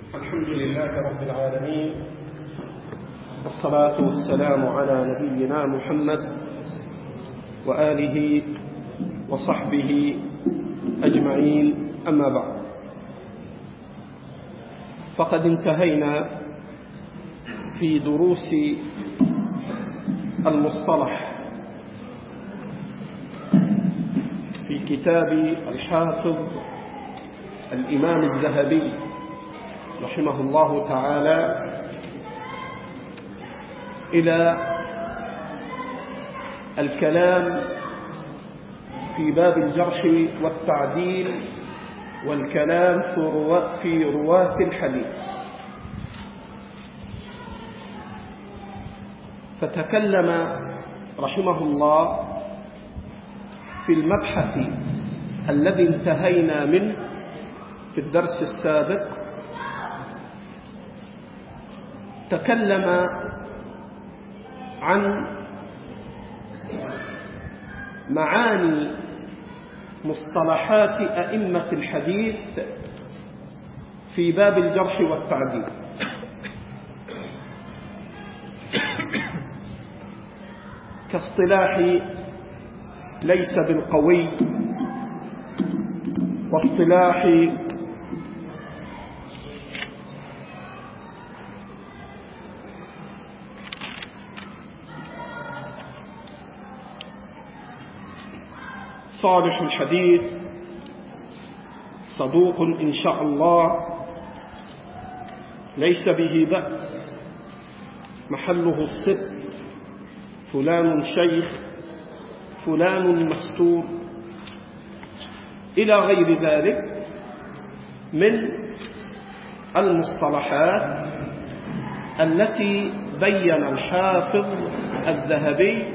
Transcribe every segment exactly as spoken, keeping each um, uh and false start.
الحمد لله رب العالمين، والصلاة والسلام على نبينا محمد وآله وصحبه أجمعين، أما بعد. فقد انتهينا في دروس المصطلح في كتاب الحافظ الإمام الذهبي رحمه الله تعالى إلى الكلام في باب الجرح والتعديل والكلام في رواة الحديث. فتكلم رحمه الله في المبحث الذي انتهينا منه في الدرس السابق، تكلم عن معاني مصطلحات أئمة الحديث في باب الجرح والتعديل، كاصطلاح ليس بالقوي، واصطلاح صالح الحديث، صدوق إن شاء الله، ليس به بأس، محله الصدق، فلان شيخ، فلان مستور، إلى غير ذلك من المصطلحات التي بين الحافظ الذهبي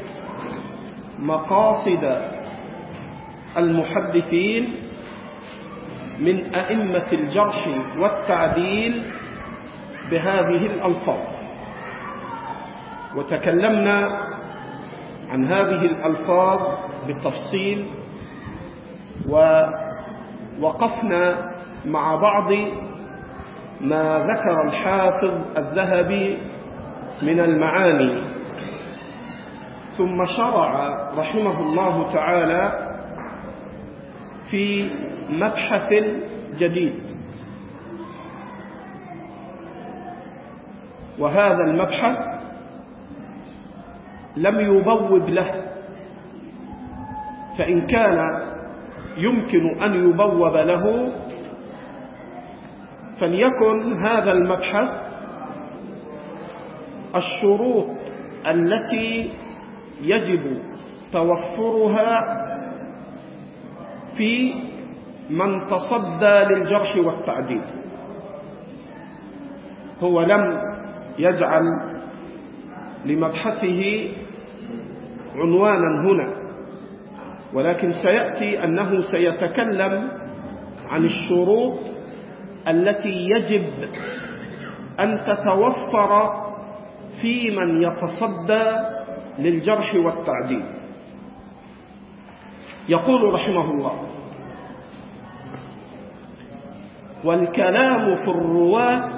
مقاصد المحدثين من أئمة الجرح والتعديل بهذه الألفاظ. وتكلمنا عن هذه الألفاظ بالتفصيل، ووقفنا مع بعض ما ذكر الحافظ الذهبي من المعاني، ثم شرع رحمه الله تعالى في مبحث جديد، وهذا المبحث لم يبوب له، فإن كان يمكن أن يبوب له فليكن هذا المبحث الشروط التي يجب توفرها في من تصدى للجرح والتعديل. هو لم يجعل لمبحثه عنوانا هنا، ولكن سيأتي أنه سيتكلم عن الشروط التي يجب أن تتوفر في من يتصدى للجرح والتعديل. يقول رحمه الله: والكلام في الرواة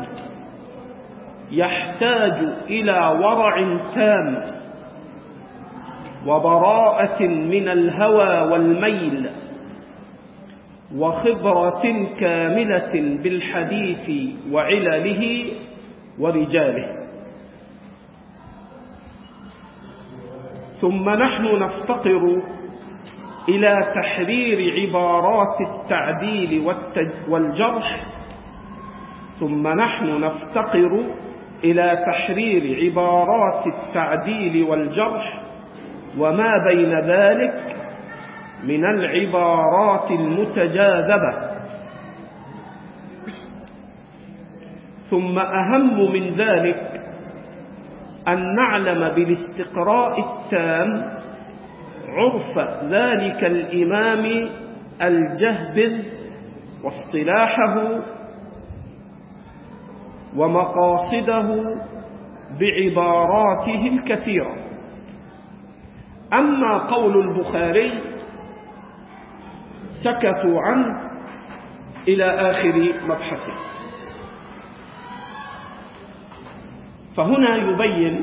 يحتاج إلى ورع تام وبراءة من الهوى والميل وخبرة كاملة بالحديث وعلله ورجاله. ثم نحن نفتقر إلى تحرير عبارات التعديل والجرح ثم نحن نفتقر إلى تحرير عبارات التعديل والجرح وما بين ذلك من العبارات المتجاذبة. ثم أهم من ذلك أن نعلم بالاستقراء التام عرف ذلك الإمام الجهبذ واصطلاحه ومقاصده بعباراته الكثيرة. أما قول البخاري سكتوا عنه إلى آخر مبحثه. فهنا يبين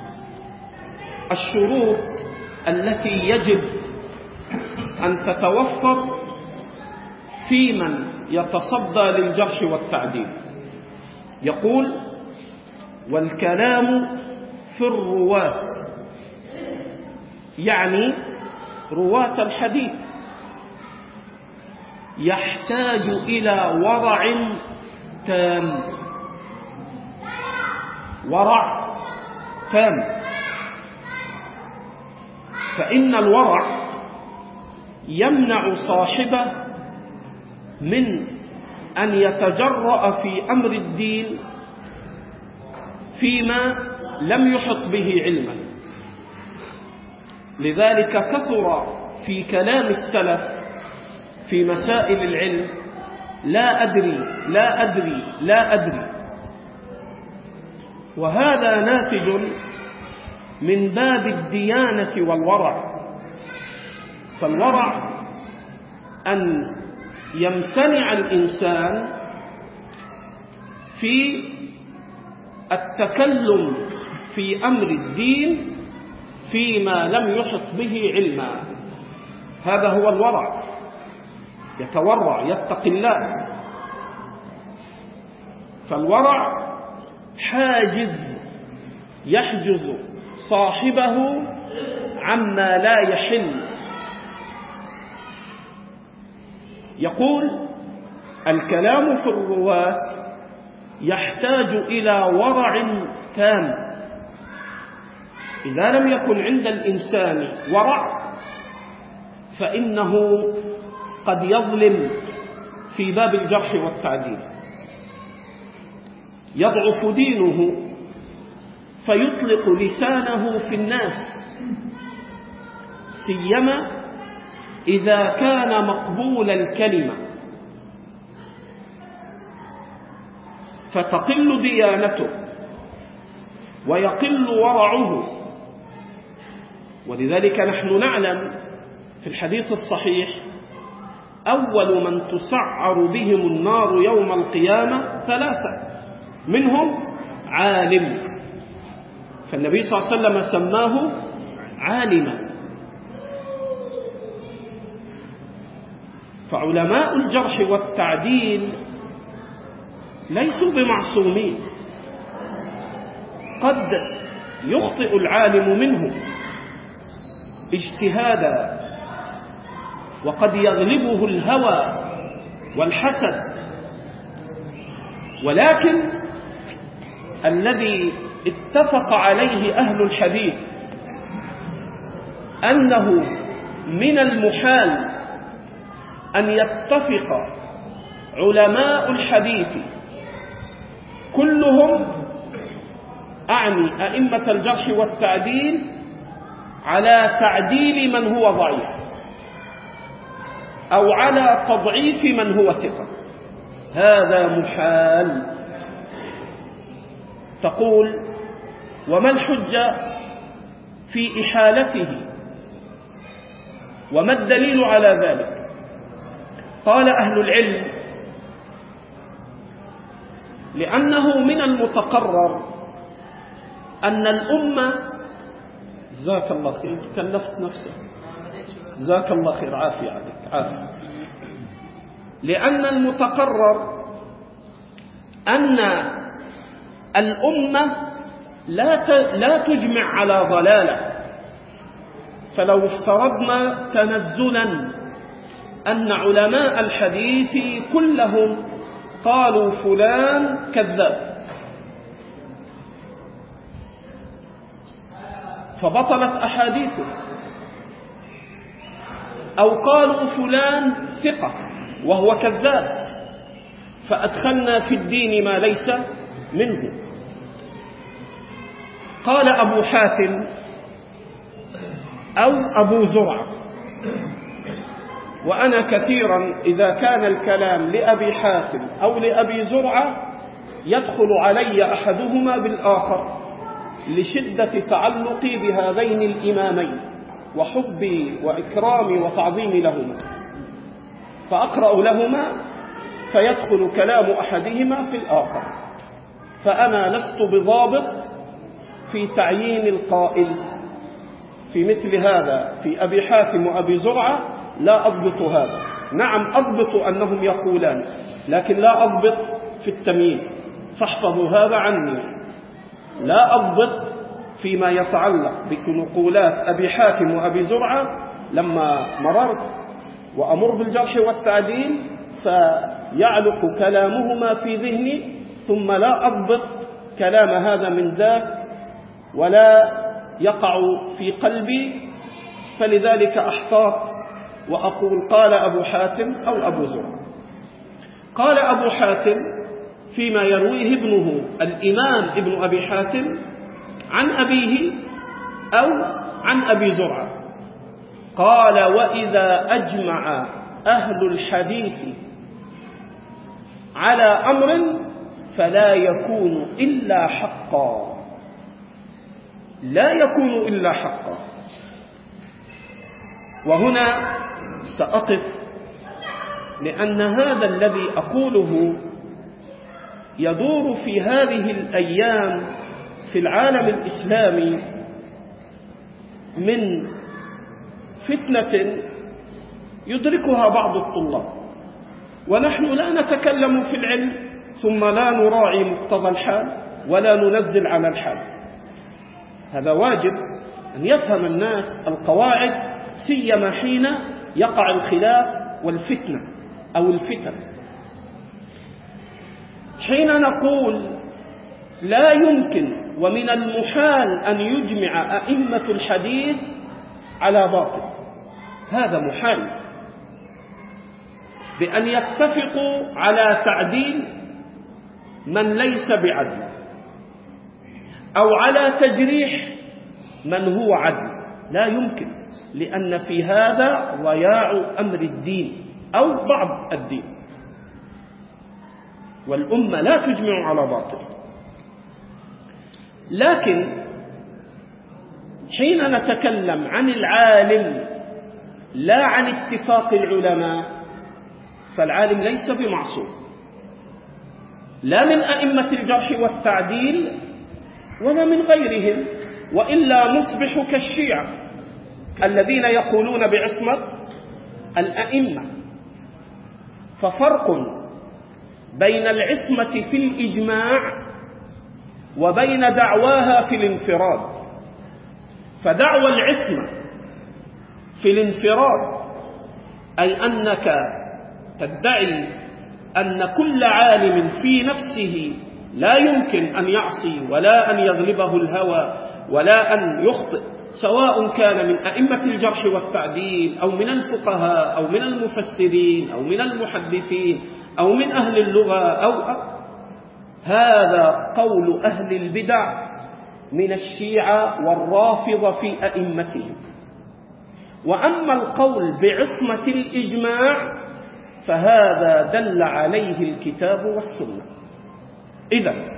الشروط التي يجب أن تتوفر في من يتصدى للجرح والتعديل. يقول: والكلام في الرواة، يعني رواة الحديث، يحتاج إلى ورع تام. ورع تام، فإن الورع يمنع صاحبه من أن يتجرأ في أمر الدين فيما لم يحط به علما. لذلك كثر في كلام السلف في مسائل العلم: لا أدري لا أدري لا أدري. وهذا ناتج من باب الديانة والورع. فالورع أن يمتنع الإنسان في التكلم في أمر الدين فيما لم يحط به علما. هذا هو الورع، يتورع، يتقي الله. فالورع حاجز يحجز صاحبه عما لا يحل. يقول: الكلام في الرواة يحتاج إلى ورع تام. إذا لم يكن عند الإنسان ورع فإنه قد يظلم في باب الجرح والتعديل، يضعف دينه فيطلق لسانه في الناس، سيما إذا كان مقبول الكلمة، فتقل ديانته ويقل ورعه. ولذلك نحن نعلم في الحديث الصحيح: أول من تسعر بهم النار يوم القيامة ثلاثة، منهم عالم. فالنبي صلى الله عليه وسلم سماه عالما. فعلماء الجرح والتعديل ليسوا بمعصومين، قد يخطئ العالم منهم اجتهادا، وقد يغلبه الهوى والحسد. ولكن الذي اتفق عليه أهل الحديث أنه من المحال أن يتفق علماء الحديث كلهم، أعني أئمة الجرح والتعديل، على تعديل من هو ضعيف أو على تضعيف من هو ثقة. هذا محال. تقول: وما الحجة في إحالته وما الدليل على ذلك؟ قال أهل العلم: لأنه من المتقرر أن الأمة، جزاك الله خير، كلفت نفسك، جزاك الله خير، عافية عليك، عافية. لأن المتقرر أن الأمة لا لا تجمع على ضلالة. فلو افترضنا تنزلا أن علماء الحديث كلهم قالوا فلان كذاب فبطلت أحاديثه، أو قالوا فلان ثقة وهو كذاب فأدخلنا في الدين ما ليس منه. قال أبو حاتم أو أبو زرعة، وأنا كثيرا إذا كان الكلام لأبي حاتم أو لأبي زرعة يدخل علي أحدهما بالآخر لشدة تعلقي بهذين الإمامين وحبي وإكرامي وتعظيمي لهما، فأقرأ لهما فيدخل كلام أحدهما في الآخر. فأنا لست بضابط في تعيين القائل في مثل هذا في أبي حاتم وأبي زرعة لا أضبط هذا. نعم أضبط أنهم يقولان، لكن لا أضبط في التمييز، فاحفظوا هذا عني. لا أضبط فيما يتعلق بنقولات أبي حاتم وأبي زرعة لما مررت وأمر بالجرح والتعديل فيعلق كلامهما في ذهني، ثم لا أضبط كلام هذا من ذاك ولا يقع في قلبي، فلذلك أحتاط وأقول قال أبو حاتم أو أبو زرعة. قال أبو حاتم فيما يرويه ابنه الإمام ابن أبي حاتم عن أبيه أو عن أبي زرعة، قال: وإذا أجمع أهل الحديث على أمر فلا يكون إلا حقا، لا يكون إلا حقا. وهنا سأقف، لأن هذا الذي أقوله يدور في هذه الأيام في العالم الإسلامي من فتنة يدركها بعض الطلاب، ونحن لا نتكلم في العلم ثم لا نراعي مقتضى الحال ولا ننزل على الحال. هذا واجب أن يفهم الناس القواعد، سيما حين يقع الخلاف والفتنة أو الفتن. حين نقول لا يمكن ومن المحال أن يجمع أئمة الحديث على باطل، هذا محال، بأن يتفقوا على تعديل من ليس بعدل أو على تجريح من هو عدل، لا يمكن، لأن في هذا ضياع أمر الدين أو بعض الدين، والأمة لا تجمع على باطل. لكن حين نتكلم عن العالم لا عن اتفاق العلماء، فالعالم ليس بمعصوم، لا من أئمة الجرح والتعديل ولا من غيرهم، وإلا نصبح كالشيعة الذين يقولون بعصمة الأئمة. ففرق بين العصمة في الإجماع وبين دعواها في الانفراد. فدعوى العصمة في الانفراد أي أنك تدعي أن كل عالم في نفسه لا يمكن أن يعصي ولا أن يغلبه الهوى ولا أن يخطئ، سواء كان من أئمة الجرح والتعديل أو من الفقهاء أو من المفسرين أو من المحدثين أو من أهل اللغة أو هذا قول أهل البدع من الشيعة والرافضة في أئمتهم. وأما القول بعصمة الإجماع فهذا دل عليه الكتاب والسنة. إذن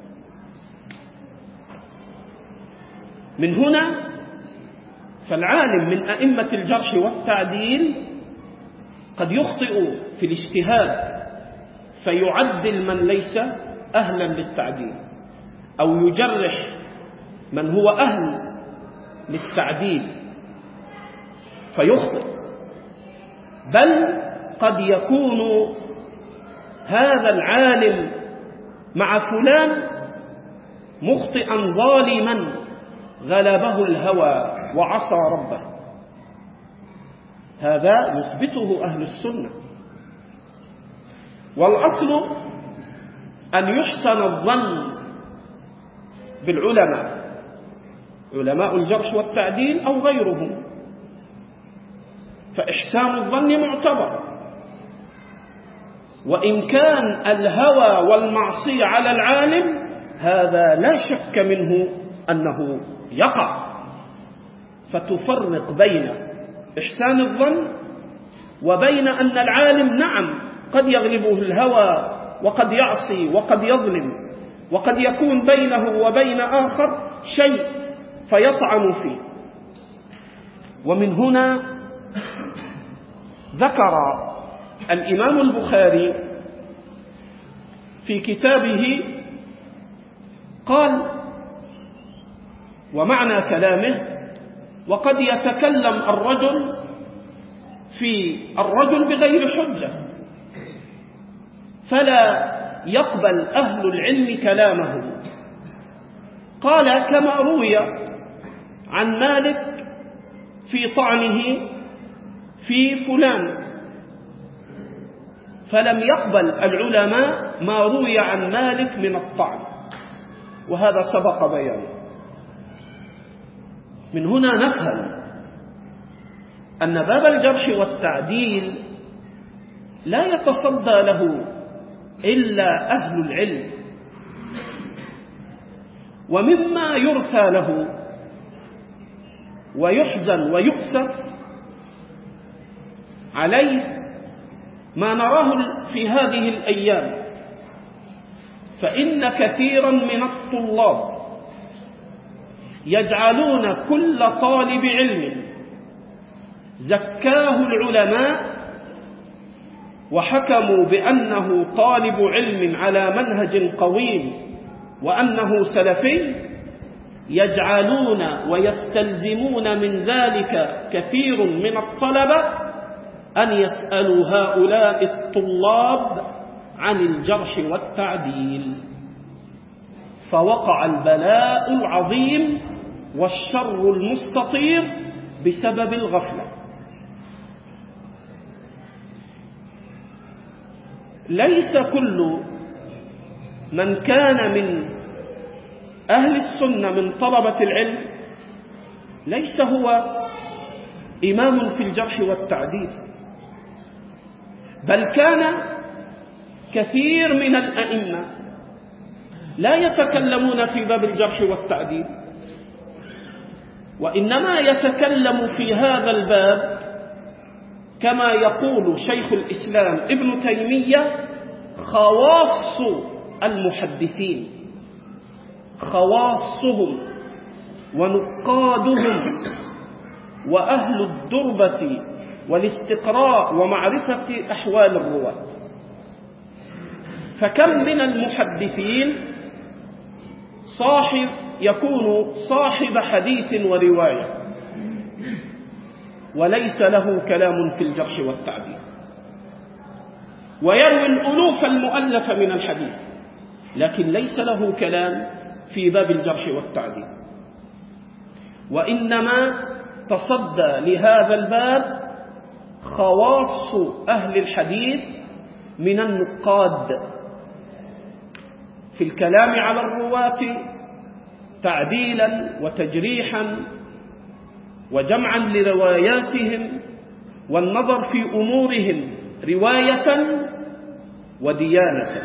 من هنا فالعالم من أئمة الجرح والتعديل قد يخطئ في الاجتهاد فيعدل من ليس أهلا للتعديل، أو يجرح من هو أهل للتعديل فيخطئ، بل قد يكون هذا العالم مع فلان مخطئا ظالما غلبه الهوى وعصى ربه، هذا يثبته أهل السنة. والأصل أن يحسن الظن بالعلماء، علماء الجرح والتعديل أو غيرهم، فإحسان الظن معتبر. وإن كان الهوى والمعصية على العالم هذا لا شك منه أنه يقع، فتفرق بين إحسان الظن وبين أن العالم نعم قد يغلبه الهوى وقد يعصي وقد يظلم وقد يكون بينه وبين آخر شيء فيطعن فيه. ومن هنا ذكر الإمام البخاري في كتابه قال: ومعنى كلامه: وقد يتكلم الرجل في الرجل بغير حجة، فلا يقبل أهل العلم كلامه. قال: كما روي عن مالك في طعنه في فلان، فلم يقبل العلماء ما روي عن مالك من الطعن، وهذا سبق بيانه. من هنا نفهم أن باب الجرح والتعديل لا يتصدى له إلا أهل العلم. ومما يرثى له ويحزن ويؤسف عليه ما نراه في هذه الأيام، فإن كثيرا من الطلاب يجعلون كل طالب علم زكاه العلماء وحكموا بأنه طالب علم على منهج قويم وأنه سلفي، يجعلون ويستلزمون من ذلك كثير من الطلبة أن يسألوا هؤلاء الطلاب عن الجرح والتعديل، فوقع البلاء العظيم والشر المستطير بسبب الغفلة. ليس كل من كان من أهل السنة من طلبة العلم ليس هو إمام في الجرح والتعديل، بل كان كثير من الأئمة لا يتكلمون في باب الجرح والتعديل، وإنما يتكلم في هذا الباب كما يقول شيخ الإسلام ابن تيمية: خواص المحدثين، خواصهم ونقادهم وأهل الدربة والاستقراء ومعرفة أحوال الرواة. فكم من المحدثين صاحب يكون صاحب حديث ورواية وليس له كلام في الجرح والتعديل، ويروي الألوف المؤلفة من الحديث لكن ليس له كلام في باب الجرح والتعديل، وإنما تصدى لهذا الباب خواص أهل الحديث من النقاد في الكلام على الرواة تعديلا وتجريحا وجمعا لرواياتهم والنظر في أمورهم رواية وديانة.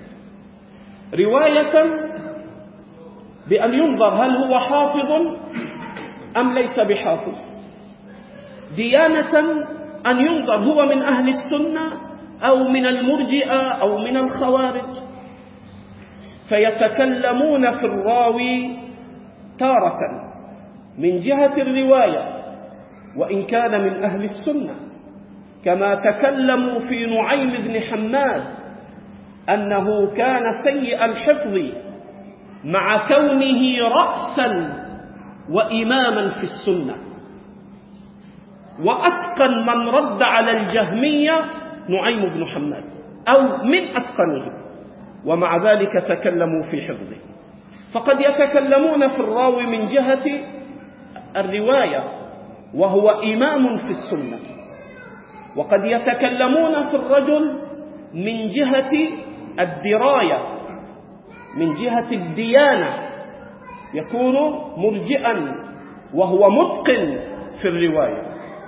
رواية بأن ينظر هل هو حافظ أم ليس بحافظ، ديانة أن ينظر هو من أهل السنة أو من المرجئة أو من الخوارج، فيتكلمون في الراوي تارة من جهة الرواية وإن كان من أهل السنة، كما تكلموا في نعيم بن حماد أنه كان سيء الحفظ مع كونه رأسا وإماما في السنة، وأتقن من رد على الجهمية نعيم بن حماد أو من أتقنه، ومع ذلك تكلموا في حفظه. فقد يتكلمون في الراوي من جهة الرواية وهو إمام في السنة، وقد يتكلمون في الرجل من جهة الدراية من جهة الديانة، يكون مرجئا وهو متقن في الرواية.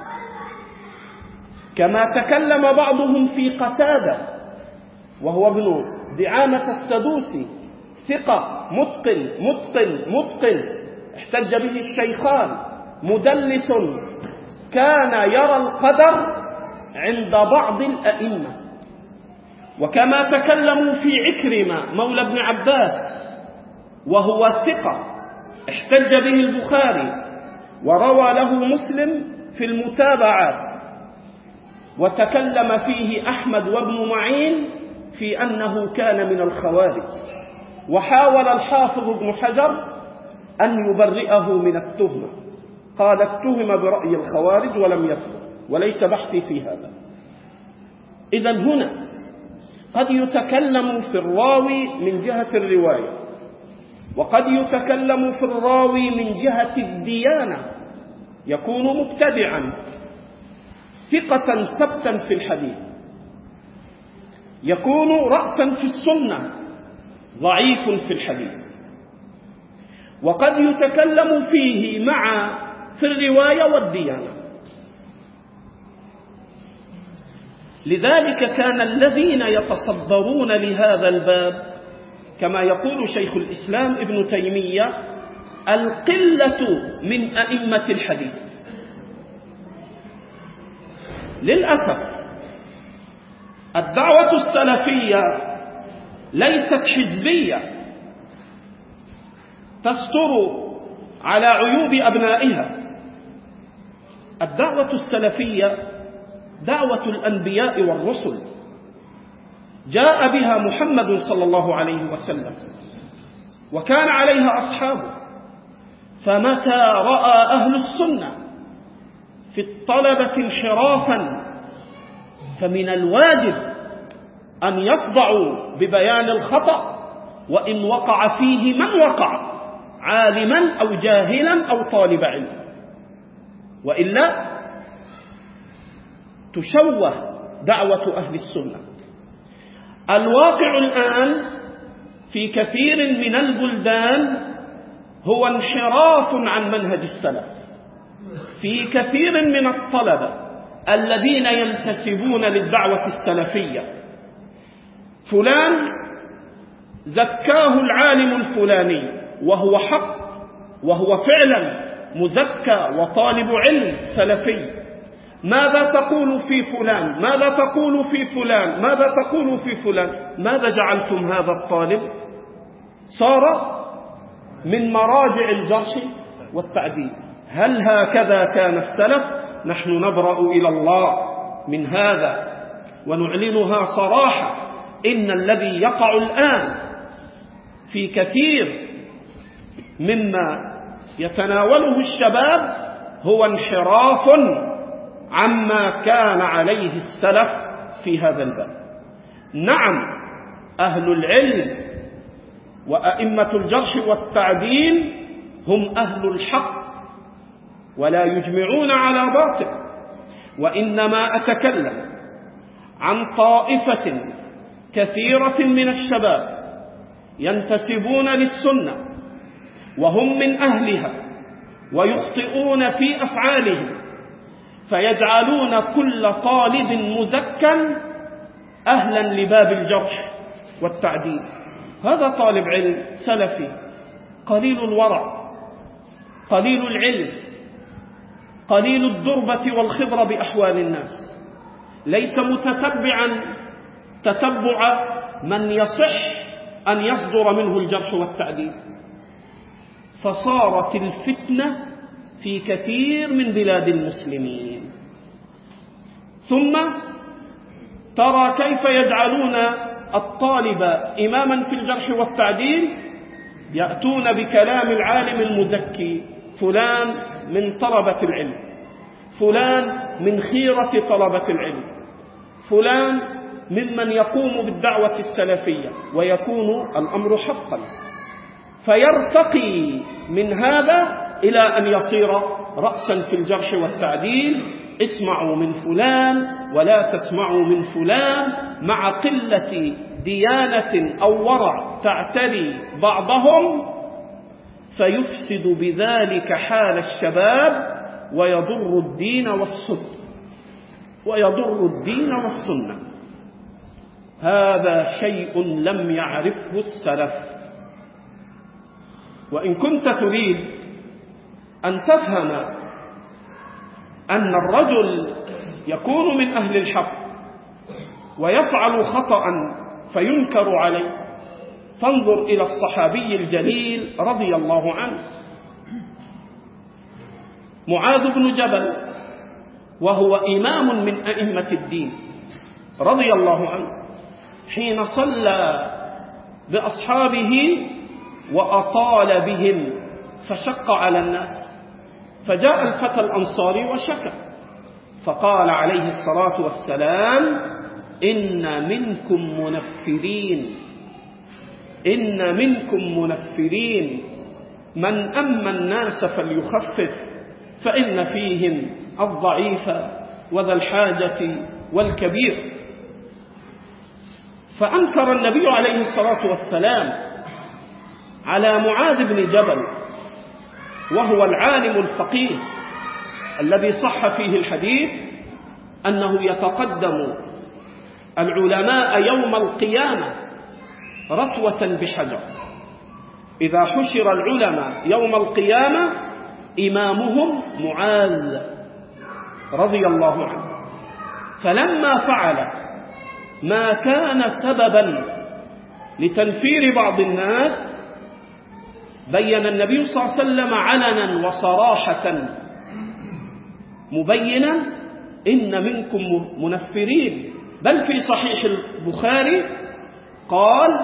كما تكلم بعضهم في قتادة وهو ابن دعامة السدوسي، ثقة متقن متقن متقن احتج به الشيخان، مدلس كان يرى القدر عند بعض الأئمة. وكما تكلموا في عكرمة مولى ابن عباس وهو ثقة احتج به البخاري وروى له مسلم في المتابعات، وتكلم فيه أحمد وابن معين في أنه كان من الخوارج. وحاول الحافظ ابن حجر أن يبرئه من التهمة. قال اتهم برأي الخوارج ولم يثبت، وليس بحثي في هذا. إذن هنا قد يتكلم في الراوي من جهة الرواية، وقد يتكلم في الراوي من جهة الديانة، يكون مبتدعا ثقة ثبتا في الحديث، يكون رأسا في السنة ضعيف في الحديث، وقد يتكلم فيه مع في الرواية والديانة. لذلك كان الذين يتصدرون لهذا الباب كما يقول شيخ الإسلام ابن تيمية القلة من أئمة الحديث. للأسف الدعوة السلفية ليست حزبية تستر على عيوب أبنائها. الدعوة السلفية دعوة الأنبياء والرسل، جاء بها محمد صلى الله عليه وسلم وكان عليها أصحابه. فمتى رأى أهل السنة في الطلبة انحرافا فمن الواجب أن يصدعوا ببيان الخطأ وإن وقع فيه من وقع، عالما أو جاهلا أو طالب علم، وإلا تشوه دعوة أهل السنة. الواقع الآن في كثير من البلدان هو انحراف عن منهج السلف. في كثير من الطلبة الذين ينتسبون للدعوة السلفية فلان زكاه العالم الفلاني وهو حق، وهو فعلا مزكى وطالب علم سلفي. ماذا تقول في فلان؟ ماذا تقول في فلان؟ ماذا تقول في فلان؟ ماذا جعلتم هذا الطالب؟ صار من مراجع الجرح والتعديل. هل هكذا كان السلف؟ نحن نبرأ إلى الله من هذا ونعلنها صراحة. إن الذي يقع الآن في كثير مما يتناوله الشباب هو انحراف عما كان عليه السلف في هذا الباب. نعم، أهل العلم وأئمة الجرح والتعديل هم أهل الحق ولا يجمعون على باطل، وإنما أتكلم عن طائفة كثيرة من الشباب ينتسبون للسنة وهم من أهلها ويخطئون في أفعالهم، فيجعلون كل طالب مزكى أهلا لباب الجرح والتعديل. هذا طالب علم سلفي قليل الورع، قليل العلم، قليل الدربة والخبرة بأحوال الناس، ليس متتبعا تتبع من يصح أن يصدر منه الجرح والتعديل. فصارت الفتنة في كثير من بلاد المسلمين. ثم ترى كيف يجعلون الطالب إماما في الجرح والتعديل، يأتون بكلام العالم المزكي، فلان من طلبة العلم، فلان من خيرة طلبة العلم، فلان ممن يقوم بالدعوة السلفية، ويكون الأمر حقا. فيرتقي من هذا إلى أن يصير رأسا في الجرح والتعديل. اسمعوا من فلان ولا تسمعوا من فلان، مع قلة ديانة أو ورع تعتري بعضهم، فيفسد بذلك حال الشباب ويضر الدين والسنة ويضر الدين والسنة. هذا شيء لم يعرفه السلف. وإن كنت تريد أن تفهم أن الرجل يكون من أهل الحق ويفعل خطأ فينكر عليه، فانظر إلى الصحابي الجليل رضي الله عنه معاذ بن جبل، وهو إمام من أئمة الدين رضي الله عنه، حين صلى بأصحابه وأطال بهم فشق على الناس، فجاء الفتى الأنصاري وشكى، فقال عليه الصلاة والسلام: إن منكم منفرين، إن منكم منفرين، من أما الناس فليخفف، فإن فيهم الضعيف وذا الحاجة والكبير. فأنكر النبي عليه الصلاة والسلام على معاذ بن جبل، وهو العالم الفقيه الذي صح فيه الحديث أنه يتقدم العلماء يوم القيامة رتوة بحجر. إذا حشر العلماء يوم القيامة إمامهم معاذ رضي الله عنه، فلما فعل ما كان سببا لتنفير بعض الناس بين النبي صلى الله عليه وسلم علنا وصراحة مبينا: إن منكم منفرين. بل في صحيح البخاري قال: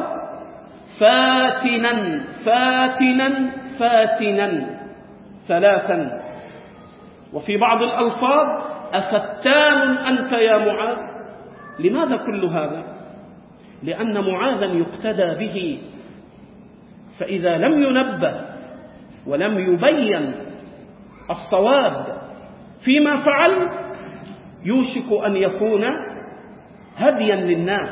فاتنا فاتنا فاتنا ثلاثا. وفي بعض الألفاظ: أفتان أنت يا معاذ. لماذا كل هذا؟ لأن معاذا يقتدى به، فإذا لم ينبه ولم يبين الصواب فيما فعل يوشك أن يكون هديا للناس.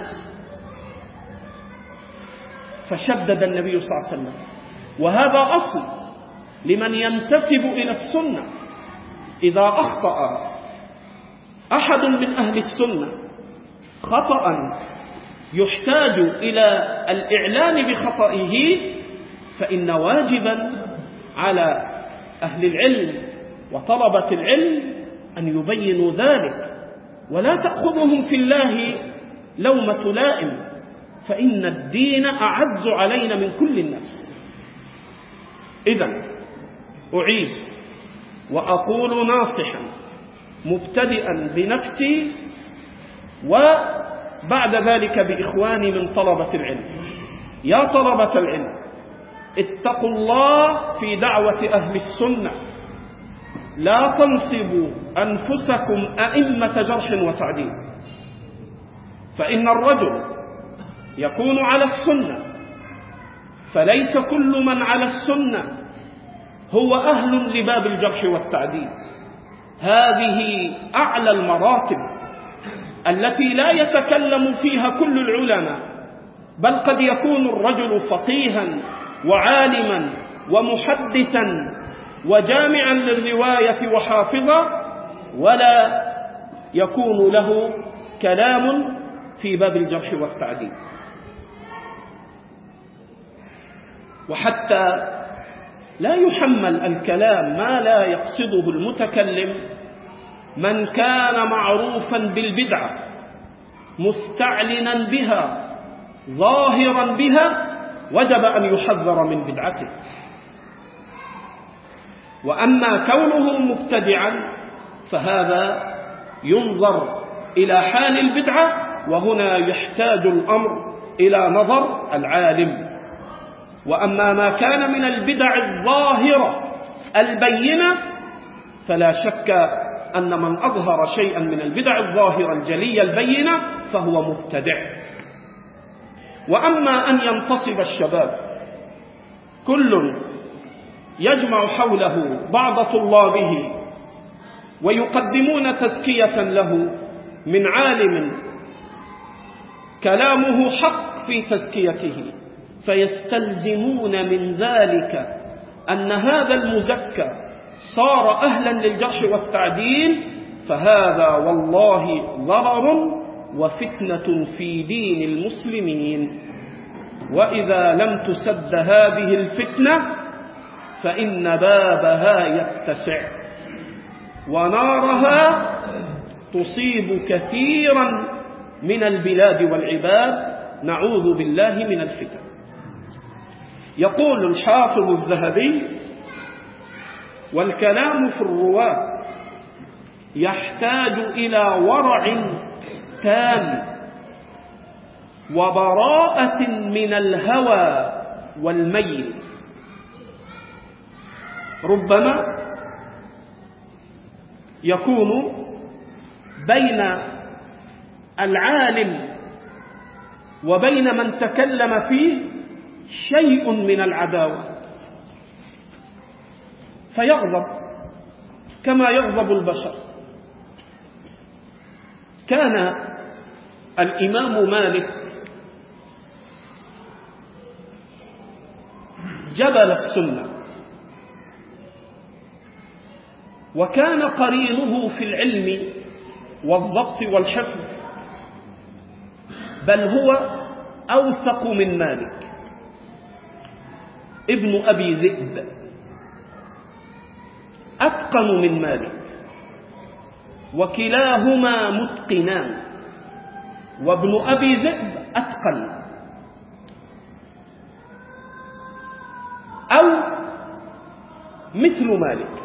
فشدد النبي صلى الله عليه وسلم، وهذا أصل لمن ينتسب إلى السنة. إذا أخطأ أحد من أهل السنة خطأ يحتاج إلى الإعلان بخطئه، فإن واجبا على أهل العلم وطلبة العلم أن يبينوا ذلك، ولا تأخذهم في الله لومة لائم، فإن الدين أعز علينا من كل الناس. إذن أعيد وأقول ناصحا مبتدئا بنفسي وبعد ذلك بإخواني من طلبة العلم: يا طلبة العلم، اتقوا الله في دعوة أهل السنة، لا تنصبوا أنفسكم أئمة جرح وتعديل، فإن الرجل يكون على السنة، فليس كل من على السنة هو أهل لباب الجرح والتعديل. هذه أعلى المراتب التي لا يتكلم فيها كل العلماء، بل قد يكون الرجل فقيها وعالما ومحدثا وجامعا للرواية وحافظا، ولا يكون له كلام في باب الجرح والتعديل. وحتى لا يحمل الكلام ما لا يقصده المتكلم، من كان معروفا بالبدعة مستعلنا بها ظاهرا بها وجب أن يحذر من بدعته. وأما كونه مبتدعا فهذا ينظر إلى حال البدعة، وهنا يحتاج الأمر إلى نظر العالم. وأما ما كان من البدع الظاهرة البينة فلا شك أن من أظهر شيئا من البدع الظاهرة الجلية البينة فهو مبتدع. وأما أن ينتصب الشباب كل يجمع حوله بعض طلابه ويقدمون تزكية له من عالم كلامه حق في تزكيته، فيستلزمون من ذلك أن هذا المزكى صار أهلا للجرح والتعديل، فهذا والله ضرر وفتنة في دين المسلمين. وإذا لم تسد هذه الفتنة فإن بابها يتسع ونارها تصيب كثيرا من البلاد والعباد، نعوذ بالله من الفتن. يقول الحافظ الذهبي: والكلام في الرواة يحتاج إلى ورع تام وبراءة من الهوى والميل. ربما يكون بين العالم وبين من تكلم فيه شيء من العداوة فيغضب كما يغضب البشر. كان الإمام مالك جبل السنة، وكان قرينه في العلم والضبط والحفظ، بل هو أوثق من مالك. ابن أبي ذئب أتقن من مالك، وكلاهما متقنان، وابن أبي ذئب أتقن أو مثل مالك.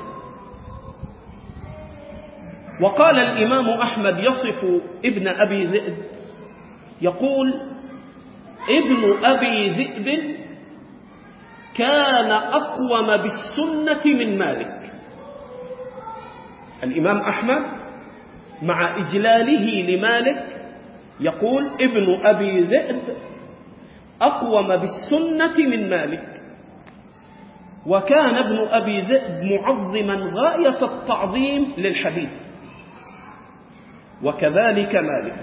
وقال الإمام أحمد يصف ابن أبي ذئب، يقول: ابن أبي ذئب كان أقوم بالسنة من مالك. الإمام أحمد مع إجلاله لمالك يقول: ابن أبي ذئب أقوم بالسنة من مالك. وكان ابن أبي ذئب معظما غاية التعظيم للحديث، وكذلك مالك.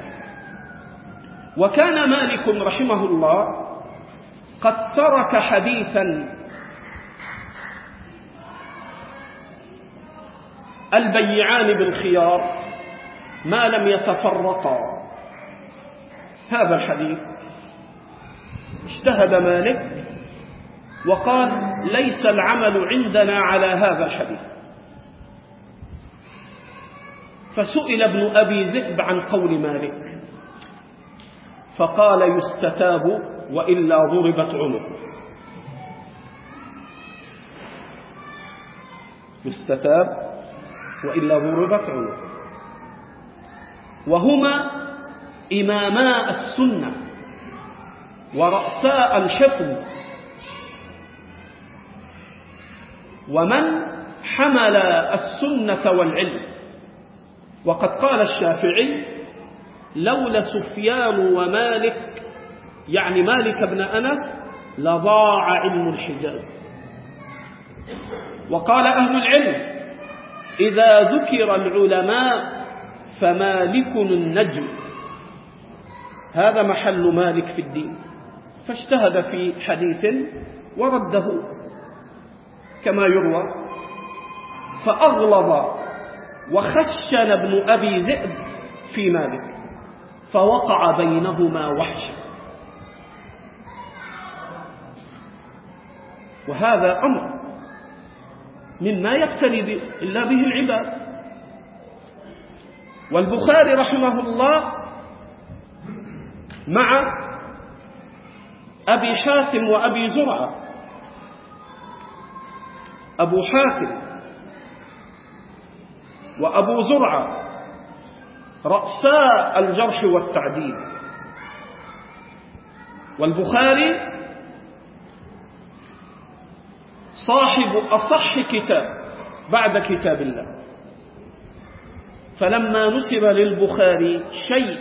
وكان مالك رحمه الله قد ترك حديثا البيعان بالخيار ما لم يتفرقا. هذا الحديث اجتهد مالك وقال: ليس العمل عندنا على هذا الحديث. فسئل ابن أبي ذئب عن قول مالك فقال: يستتاب وإلا ضربت عنقه. يستتاب وإلا ضربت عنقه. وهما إماما السنة ورأساء الحفظ، ومن حمل السنة والعلم. وقد قال الشافعي: لولا سفيان ومالك، يعني مالك بن أنس، لضاع علم الحجاز. وقال أهل العلم: إذا ذكر العلماء فمالك النجم. هذا محل مالك في الدين، فاجتهد في حديث ورده كما يروى، فأغلظ وخشن ابن أبي ذئب في مالك، فوقع بينهما وحشا. وهذا أمر مما يبتلي إلا به العباد. والبخاري رحمه الله مع أبي حاتم وأبي زرعة. أبو حاتم وأبو زرعة رأساء الجرح والتعديل، والبخاري صاحب أصح كتاب بعد كتاب الله. فلما نسب للبخاري شيء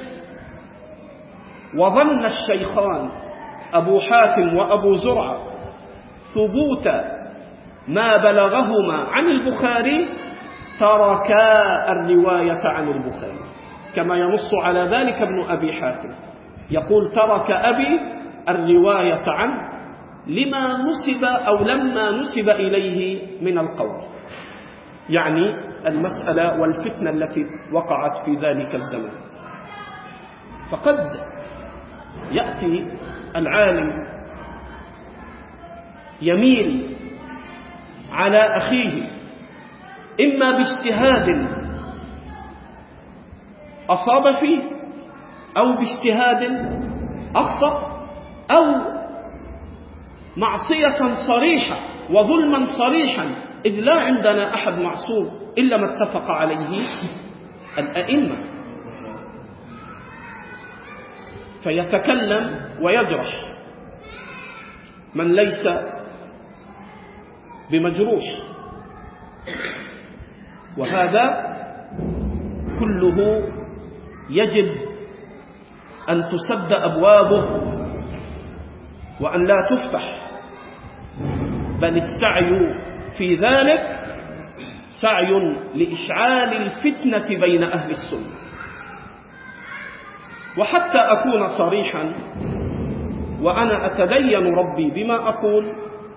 وظن الشيخان أبو حاتم وأبو زرعة ثبوت ما بلغهما عن البخاري، تركا الرواية عن البخاري، كما ينص على ذلك ابن أبي حاتم، يقول: ترك أبي الرواية عنه لما نسب أو لما نسب إليه من القول، يعني المسألة والفتنة التي وقعت في ذلك الزمان. فقد يأتي العالم يميل على أخيه إما باجتهاد أصاب فيه، أو باجتهاد أخطأ، أو معصية صريحة وظلما صريحا، إذ لا عندنا أحد معصوم إلا ما اتفق عليه الأئمة، فيتكلم ويجرح من ليس بمجروح. وهذا كله يجب أن تسد أبوابه وأن لا تفتح، بل السعي في ذلك سعي لإشعال الفتنة بين أهل السنة. وحتى أكون صريحا وأنا أتدين ربي بما أقول،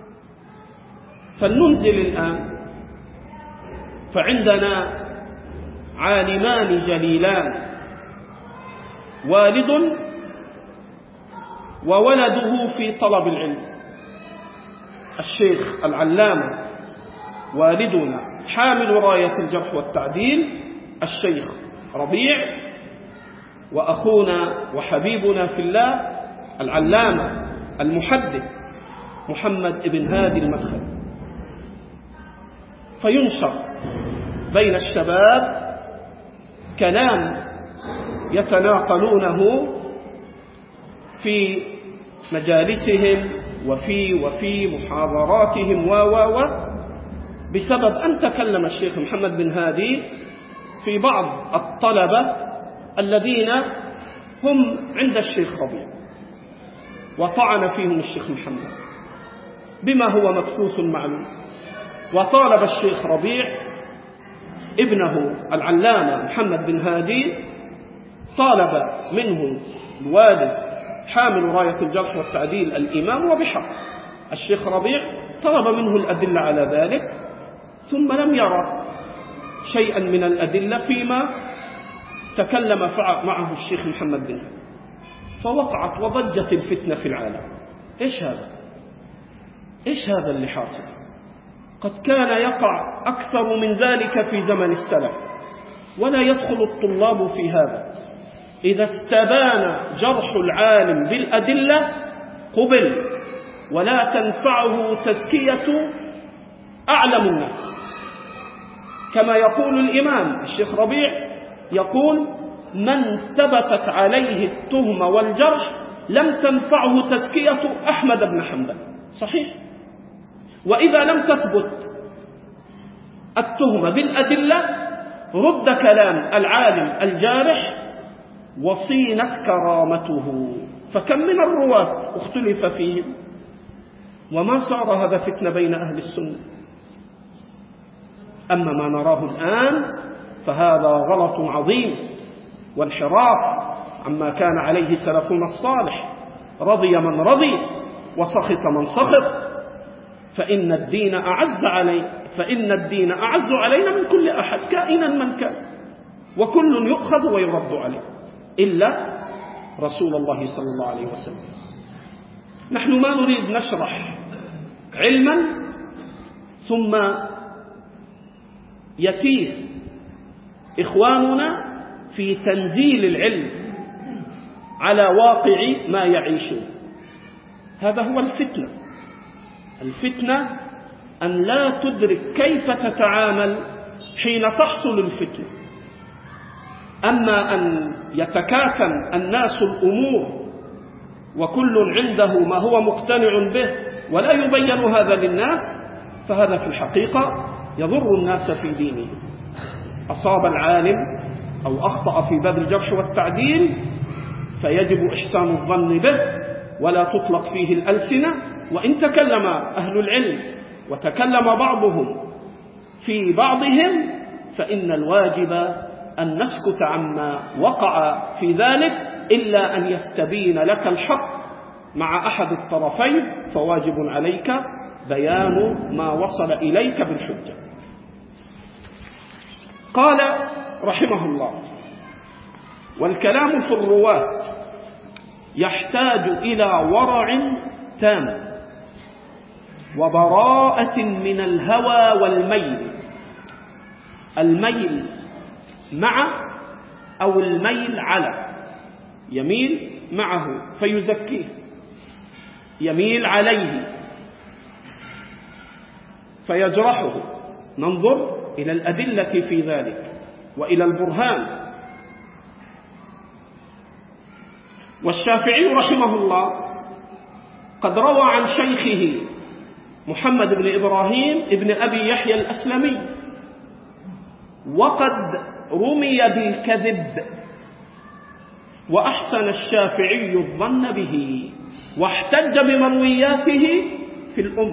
فلننزل الآن، فعندنا عالمان جليلان، والد وولده في طلب العلم. الشيخ العلامة والدنا حامل راية الجرح والتعديل الشيخ ربيع، وأخونا وحبيبنا في الله العلامة المحدث محمد بن هادي المدخل. فينشر بين الشباب كلام يتناقلونه في مجالسهم وفي وفي محاضراتهم و و و بسبب أن تكلم الشيخ محمد بن هادي في بعض الطلبة الذين هم عند الشيخ ربيع، وطعن فيهم الشيخ محمد بما هو مبثوث معلوم. وطالب الشيخ ربيع ابنه العلامة محمد بن هادي، طالب منه الوالد حامل راية الجرح والتعديل الإمام، وبحق الشيخ ربيع طلب منه الأدلة على ذلك، ثم لم يرى شيئا من الأدلة فيما تكلم معه الشيخ محمد بن هادي، فوقعت وضجت الفتنة في العالم. إيش هذا؟ إيش هذا اللي حاصل؟ قد كان يقع أكثر من ذلك في زمن السلف، ولا يدخل الطلاب في هذا. إذا استبان جرح العالم بالأدلة قبل، ولا تنفعه تزكية أعلم الناس. كما يقول الإمام الشيخ ربيع، يقول: من ثبتت عليه التهمة والجرح لم تنفعه تزكية أحمد بن حنبل. صحيح. وإذا لم تثبت التهمة بالأدلة رد كلام العالم الجارح وصينت كرامته. فكم من الرواة اختلف فيهم وما صار هذا فتنة بين أهل السنة. أما ما نراه الآن فهذا غلط عظيم وانحراف عما كان عليه سلفنا الصالح. رضي من رضي وسخط من سخط، فإن الدين أعز علي فإن الدين أعز علينا من كل أحد كائنا من كان، وكل يؤخذ ويرد عليه إلا رسول الله صلى الله عليه وسلم. نحن ما نريد نشرح علما ثم يتيه إخواننا في تنزيل العلم على واقع ما يعيشون. هذا هو الفتنة. الفتنة أن لا تدرك كيف تتعامل حين تحصل الفتنة. أما أن يتكاتم الناس الأمور وكل عنده ما هو مقتنع به ولا يبين هذا للناس، فهذا في الحقيقة يضر الناس في دينهم. أصاب العالم أو أخطأ في باب الجرح والتعديل فيجب إحسان الظن به ولا تطلق فيه الألسنة. وإن تكلم أهل العلم وتكلم بعضهم في بعضهم فإن الواجب أن نسكت عما وقع في ذلك، إلا أن يستبين لك الحق مع أحد الطرفين، فواجب عليك بيان ما وصل إليك بالحجة. قال رحمه الله: والكلام في الرواة يحتاج إلى ورع تام وبراءة من الهوى والميل. الميل مع أو الميل على، يميل معه فيزكيه، يميل عليه فيجرحه. ننظر إلى الأدلة في ذلك وإلى البرهان. والشافعي رحمه الله قد روى عن شيخه محمد بن إبراهيم ابن أبي يحيى الأسلمي وقد رمي بالكذب، وأحسن الشافعي الظن به واحتج بمروياته في الأم،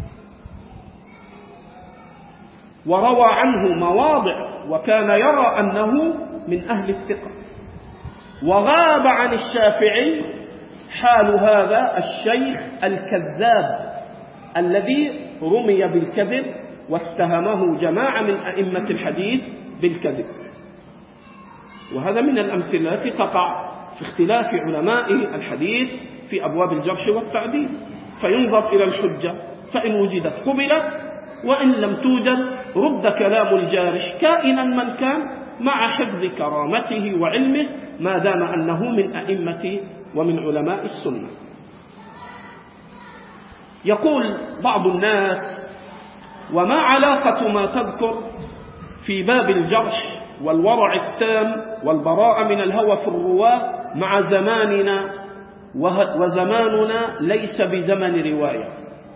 وروى عنه مواضع وكان يرى أنه من أهل الثقة. وغاب عن الشافعي حال هذا الشيخ الكذاب الذي رمي بالكذب واتهمه جماعة من أئمة الحديث بالكذب. وهذا من الأمثلة التي تقع في اختلاف علماء الحديث في أبواب الجرح والتعديل، فينظر إلى الحجة، فإن وجدت قبلت، وإن لم توجد رد كلام الجارح كائنا من كان مع حفظ كرامته وعلمه ما دام أنه من أئمة ومن علماء السنة. يقول بعض الناس: وما علاقة ما تذكر في باب الجرح والورع التام والبراءة من الهوى في الرواة مع زماننا، وزماننا ليس بزمن رواية؟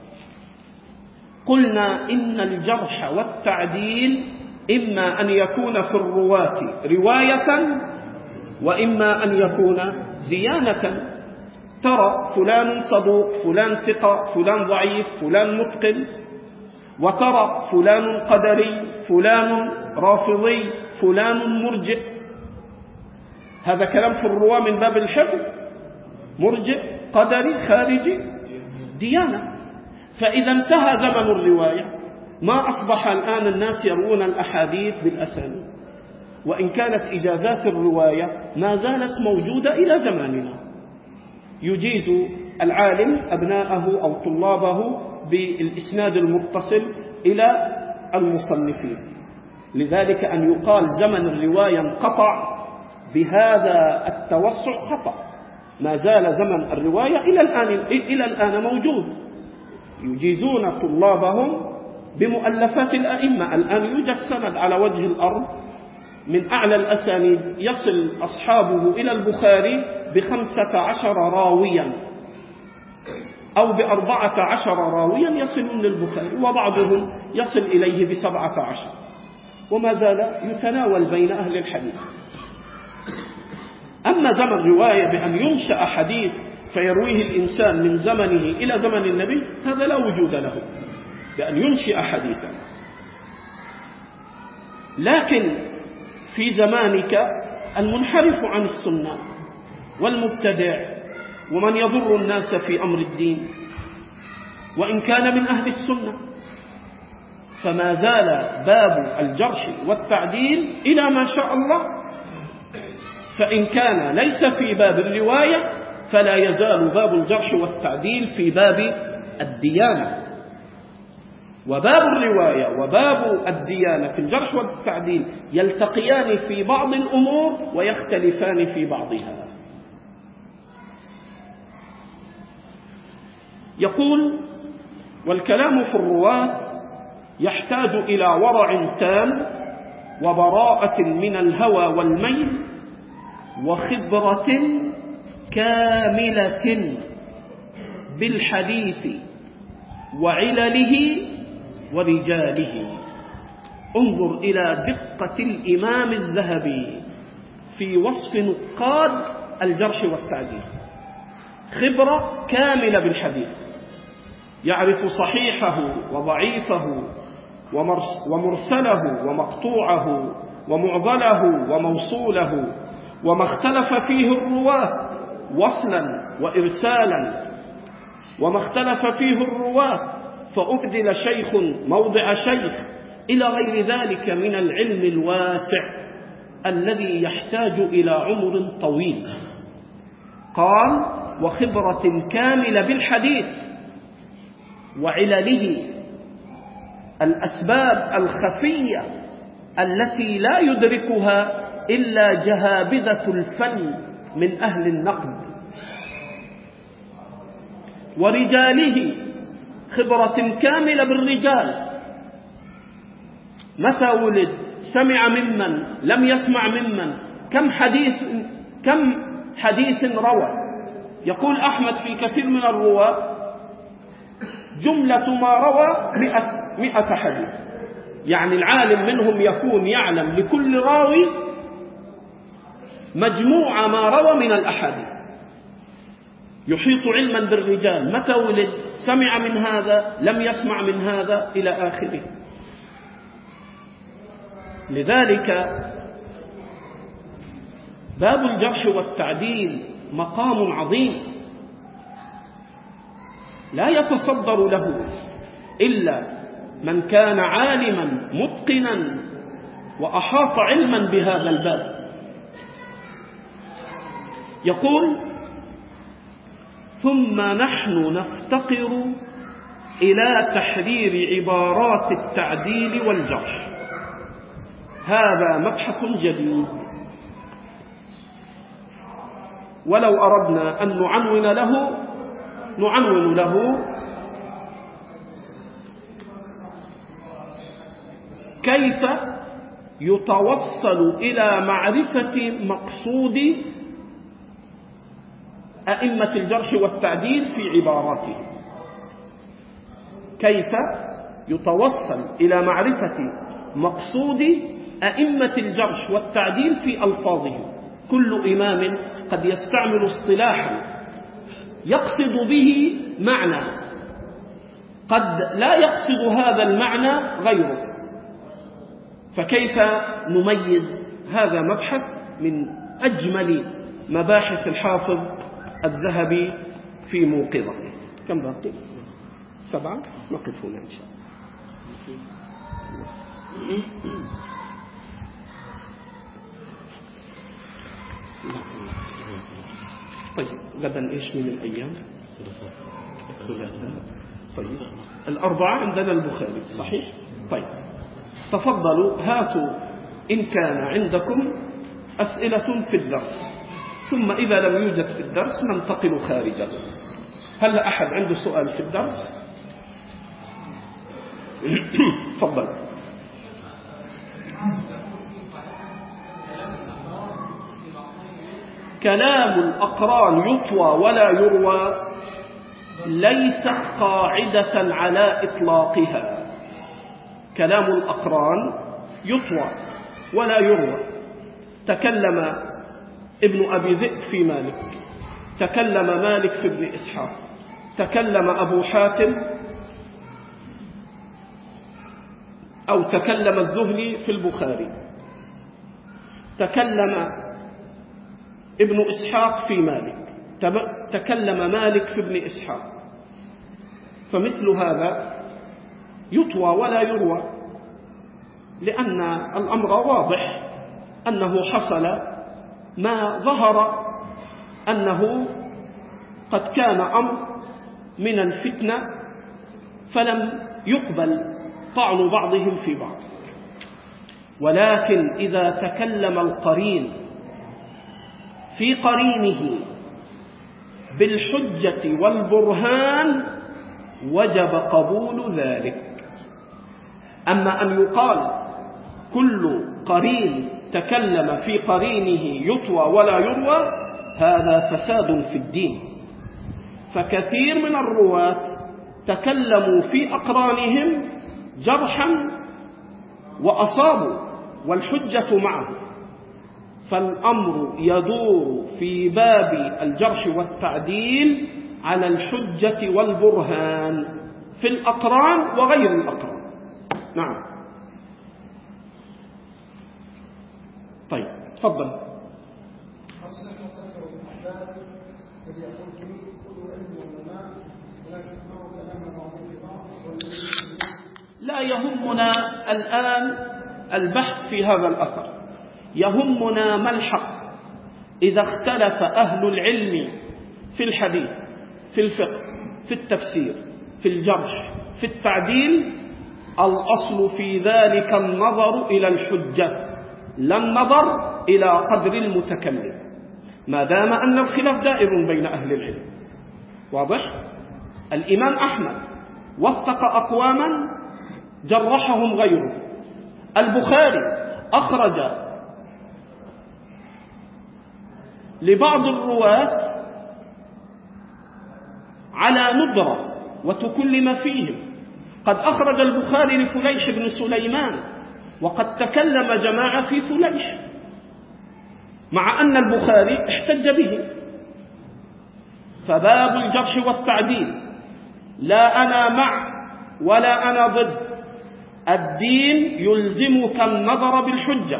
قلنا إن الجرح والتعديل إما أن يكون في الرواة رواية، وإما أن يكون ديانة. ترى فلان صدوق، فلان ثقة، فلان ضعيف، فلان متقن، وترى فلان قدري، فلان رافضي، فلان مرجئ. هذا كلام في الرواة من باب الحفظ، مرجئ، قدري، خارجي، ديانة. فإذا انتهى زمن الرواية ما أصبح الآن الناس يروون الأحاديث بالأسانيد، وإن كانت إجازات الرواية ما زالت موجودة إلى زماننا. يجيز العالم أبناءه أو طلابه بالإسناد المتصل إلى المصنفين. لذلك أن يقال زمن الرواية انقطع بهذا التوسع خطأ. ما زال زمن الرواية إلى الآن, إلى الآن موجود. يجيزون طلابهم بمؤلفات الأئمة. الآن يوجد سند على وجه الأرض من أعلى الأسانيد يصل أصحابه إلى البخاري بخمسة عشر راويا أو بأربعة عشر راويا يصلون للبخاري، وبعضهم يصل إليه بسبعة عشر، وما زال يتناول بين أهل الحديث. أما زمن رواية بأن ينشأ حديث فيرويه الإنسان من زمنه إلى زمن النبي، هذا لا وجود له، بأن ينشئ حديثا. لكن في زمانك المنحرف عن السنة والمبتدع ومن يضر الناس في أمر الدين، وإن كان من أهل السنة، فما زال باب الجرح والتعديل إلى ما شاء الله. فإن كان ليس في باب الرواية فلا يزال باب الجرح والتعديل في باب الديانة. وباب الرواية وباب الديانة في الجرح والتعديل يلتقيان في بعض الأمور ويختلفان في بعضها. يقول: والكلام في الرواة يحتاج إلى ورع تام وبراءة من الهوى والميل وخبرة كاملة بالحديث وعلله ورجاله. انظر إلى دقة الإمام الذهبي في وصف نقاد الجرح والتعديل. خبرة كاملة بالحديث، يعرف صحيحه وضعيفه ومرسله ومقطوعه ومعضله وموصوله وما اختلف فيه الرواة وصلا وإرسالا، وما اختلف فيه الرواة فأبدل شيخ موضع شيخ، إلى غير ذلك من العلم الواسع الذي يحتاج إلى عمر طويل. قال: وخبرة كاملة بالحديث وعلله، الأسباب الخفية التي لا يدركها إلا جهابذة الفن من أهل النقد. ورجاله، خبرة كاملة بالرجال، متى ولد، سمع ممن، لم يسمع ممن، كم حديث كم حديث روى. يقول أحمد في كثير من الرواة: جملة ما روى مئة, مئة حديث. يعني العالم منهم يكون يعلم لكل راوي مجموعة ما روى من الأحاديث، يحيط علما بالرجال، متى ولد، سمع من هذا، لم يسمع من هذا، إلى آخره. لذلك باب الجرح والتعديل مقام عظيم لا يتصدر له إلا من كان عالما متقنا وأحاط علما بهذا الباب. يقول: ثم نحن نفتقر إلى تحرير عبارات التعديل والجرح. هذا مبحث جديد، ولو أردنا أن نعنون له نعنون له كيف يتوصل إلى معرفة مقصود أئمة الجرح والتعديل في عباراته، كيف يتوصل إلى معرفة مقصود أئمة الجرح والتعديل في ألفاظهم. كل إمام قد يستعمل اصطلاحا يقصد به معنى، قد لا يقصد هذا المعنى غيره، فكيف نميز؟ هذا مبحث من أجمل مباحث الحافظ الذهبي في موقظة. كم باقي؟ سبعة. نقف هنا إن شاء الله. طيب غدا إيش من الأيام؟ الثلاثاء. طيب الأربعاء عندنا البخاري، صحيح؟ طيب تفضلوا هاتوا إن كان عندكم أسئلة في الدرس، ثم إذا لم يوجد في الدرس ننتقل خارجه. هل أحد عنده سؤال في الدرس؟ تفضل. كلام الأقران يطوى ولا يروى ليست قاعدة على إطلاقها. كلام الأقران يطوى ولا يروى. تكلم ابن أبي ذئب في مالك، تكلم مالك في ابن إسحاق، تكلم أبو حاتم أو تكلم الزهري في البخاري، تكلم ابن إسحاق في مالك، تكلم مالك في ابن إسحاق. فمثل هذا يطوى ولا يروى، لأن الأمر واضح أنه حصل ما ظهر أنه قد كان أمر من الفتنة فلم يقبل طعن بعضهم في بعض. ولكن إذا تكلم القرين في قرينه بالحجة والبرهان وجب قبول ذلك. أما أن يقال كل قرين تكلم في قرينه يطوى ولا يروى، هذا فساد في الدين. فكثير من الرواة تكلموا في أقرانهم جرحا وأصابوا والحجة معه. فالأمر يدور في باب الجرح والتعديل على الحجة والبرهان في الأقران وغير الأقران. نعم. طيب تفضل. لا يهمنا الآن البحث في هذا الأثر، يهمنا ما الحق. إذا اختلف أهل العلم في الحديث، في الفقه، في التفسير، في الجرح، في التعديل، الأصل في ذلك النظر إلى الحجة لا النظر إلى قدر المتكلم، ما دام أن الخلاف دائر بين أهل العلم. واضح؟ الإمام أحمد وثق أقواما جرحهم غيره. البخاري أخرج لبعض الرواة على ندرة وتكلم فيهم، قد أخرج البخاري لفليح بن سليمان، وقد تكلم جماعة في فليح مع أن البخاري احتج به. فباب الجرح والتعديل لا أنا مع ولا أنا ضد، الدين يلزمك النظر بالحجة.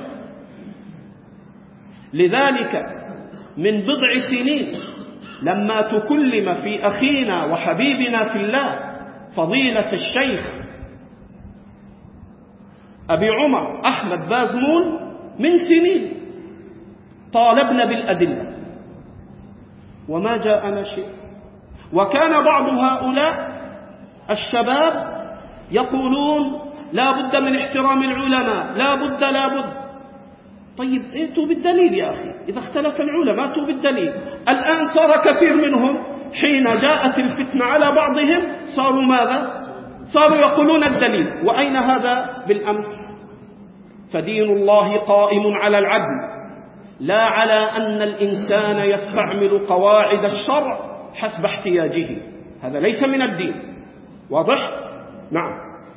لذلك من بضع سنين لما تكلم في أخينا وحبيبنا في الله فضيلة الشيخ أبي عمر أحمد بازمول، من سنين طالبنا بالأدلة وما جاءنا شيء. وكان بعض هؤلاء الشباب يقولون لا بد من احترام العلماء، لا بد لا بد. طيب ائتوا بالدليل يا أخي، إذا اختلف العلماء ائتوا بالدليل. الآن صار كثير منهم حين جاءت الفتنة على بعضهم صاروا ماذا؟ صاروا يقولون الدليل. وأين هذا بالأمس؟ فدين الله قائم على العدل، لا على أن الإنسان يستعمل قواعد الشرع حسب احتياجه، هذا ليس من الدين. واضح؟ نعم.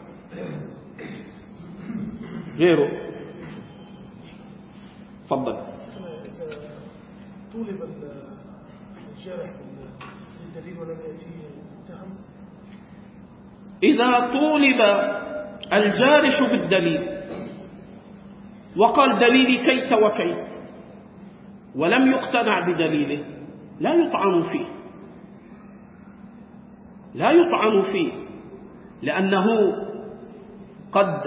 غيره تفضل. طولب الجارح بالدليل ولم يأتيه متهم. إذا طولب الجارح بالدليل وقال دليلي كيت وكيت ولم يقتنع بدليله لا يطعن فيه، لا يطعن فيه، لأنه قد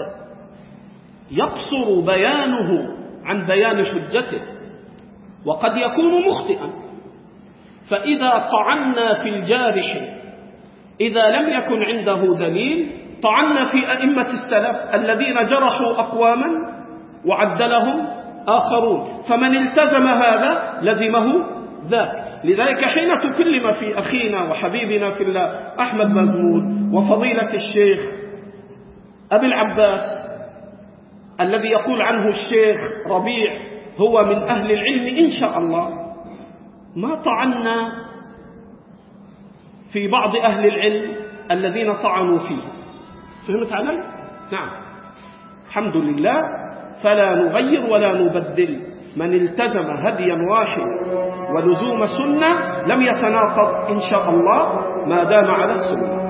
يقصر بيانه عن بيان حجته وقد يكون مخطئا. فإذا طعنا في الجارح إذا لم يكن عنده دليل طعنا في أئمة السلف الذين جرحوا أقواما وعدلهم آخرون، فمن التزم هذا لزمه ذاك. لذلك حين تكلم في أخينا وحبيبنا في الله أحمد بازمول وفضيلة الشيخ أبي العباس الذي يقول عنه الشيخ ربيع هو من أهل العلم إن شاء الله، ما طعنا في بعض أهل العلم الذين طعنوا فيه. فهمت علي؟ نعم. الحمد لله، فلا نغير ولا نبدل. من التزم هديا واحدا ولزوم سنة لم يتناقض إن شاء الله ما دام على السنة.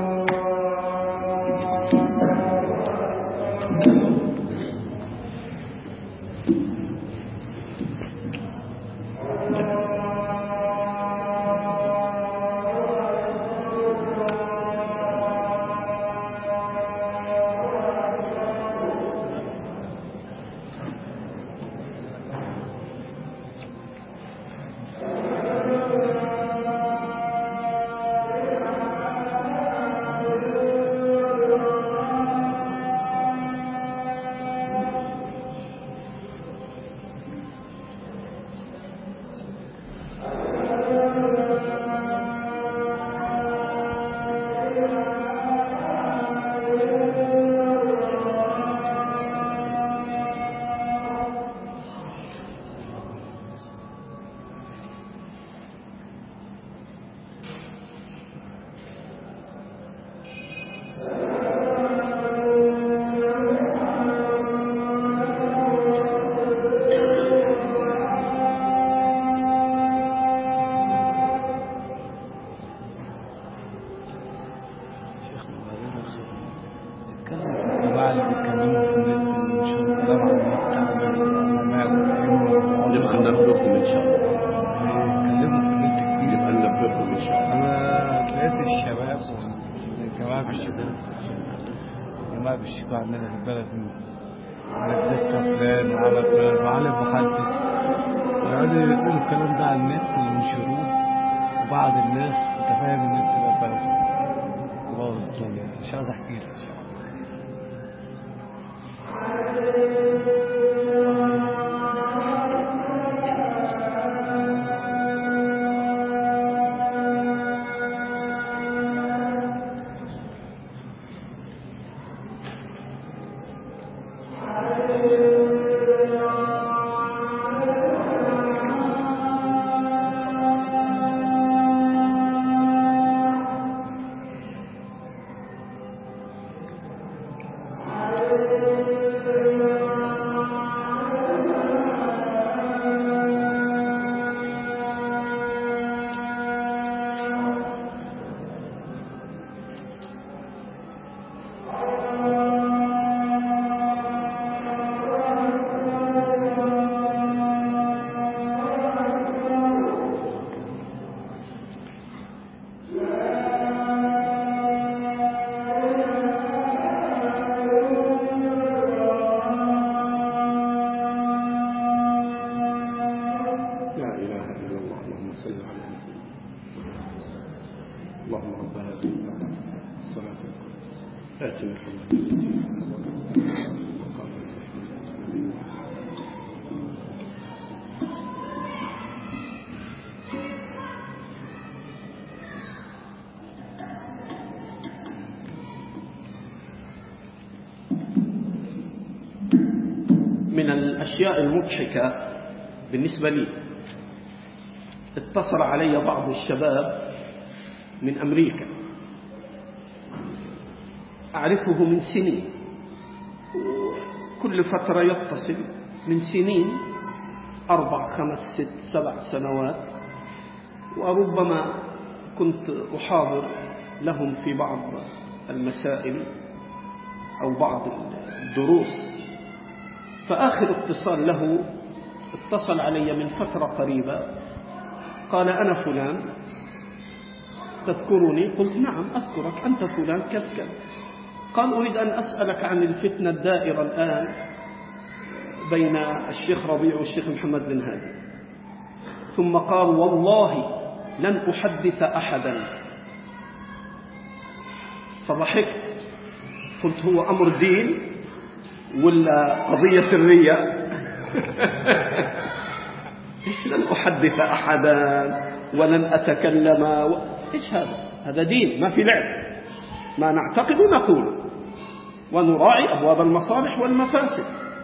من الأشياء المضحكة بالنسبة لي، اتصل علي بعض الشباب من أمريكا أعرفه من سنين، كل فترة يتصل من سنين أربع خمس ست سبع سنوات، وربما كنت أحاضر لهم في بعض المسائل أو بعض الدروس. فآخر اتصال له اتصل علي من فترة قريبة، قال: أنا فلان، تذكرني؟ قلت: نعم أذكرك، أنت فلان كذا كذا. قال: أريد أن أسألك عن الفتنة الدائرة الآن بين الشيخ ربيع والشيخ محمد بن هادي. ثم قال: والله لن أحدث أحدا. فضحكت، قلت: هو أمر دين ولا قضية سرية؟ إيش لن أحدث أحدا ولن أتكلم و... إيش هذا؟ هذا دين، ما في لعب، ما نعتقد نقول ونراعي أبواب المصالح والمفاسد.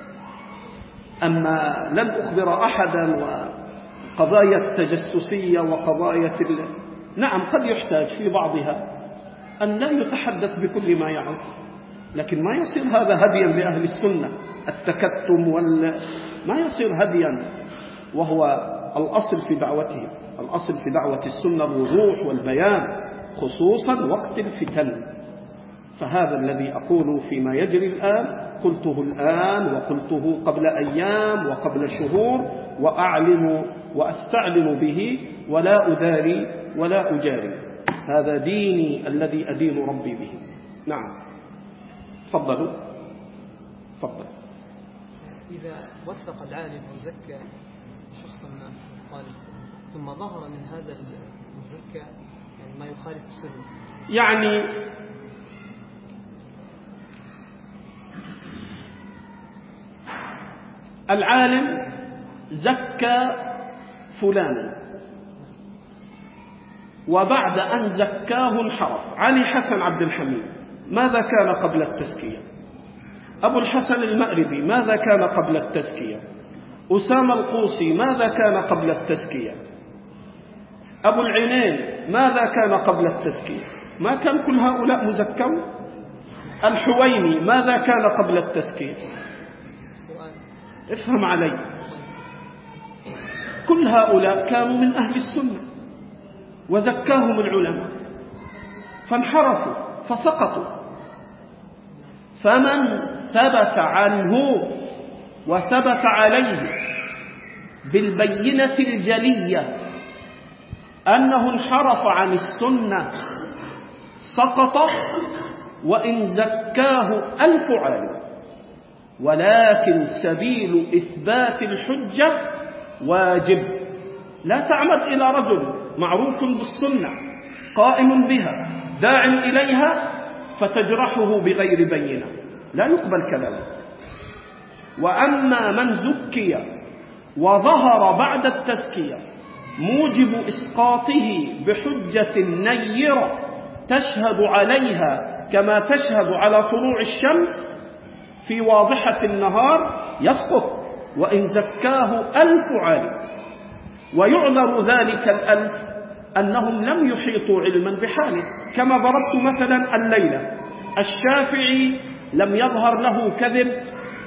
أما لن أخبر أحدا وقضايا التجسسية وقضايا ال... نعم قد يحتاج في بعضها أن لا يتحدث بكل ما يعرف، لكن ما يصير هذا هديا لأهل السنة، التكتم وال... ما يصير هديا، وهو الأصل في دعوتهم. الأصل في دعوة السنة الوضوح والبيان، خصوصا وقت الفتن. فهذا الذي أقول فيما يجري الآن قلته الآن وقلته قبل أيام وقبل شهور، وأعلن وأستعلن به ولا أداري ولا أجاري. هذا ديني الذي أدين ربي به. نعم، تفضلوا. تفضل. إذا وثق العالم وزكى شخصا ما قال ثم ظهر من هذا المزكى يعني ما يخالف السنة، يعني العالم زكى فلانا وبعد أن زكاه انحرف. علي حسن عبد الحميد ماذا كان قبل التزكية؟ أبو الحسن المأربي ماذا كان قبل التزكية؟ أسامة القوصي ماذا كان قبل التزكية؟ أبو العينين ماذا كان قبل التزكية؟ ما كان كل هؤلاء مزكون؟ الحويني ماذا كان قبل التزكية؟ افهم علي، كل هؤلاء كانوا من أهل السنة وزكاهم العلماء فانحرفوا فسقطوا. فمن ثبت عنه وثبت عليه بالبينة الجلية أنه انحرف عن السنة سقط وإن زكاه ألف عالم. ولكن سبيل إثبات الحجة واجب. لا تعمد إلى رجل معروف بالسنة قائم بها داع إليها فتجرحه بغير بينة، لا يقبل كلامه. وأما من زكي وظهر بعد التزكية موجب إسقاطه بحجة نيرة تشهد عليها كما تشهد على طلوع الشمس في واضحة النهار، يسقط وإن زكاه ألف عالم. ويعذر ذلك الألف أنهم لم يحيطوا علما بحاله. كما ضربت مثلا الليلة، الشافعي لم يظهر له كذب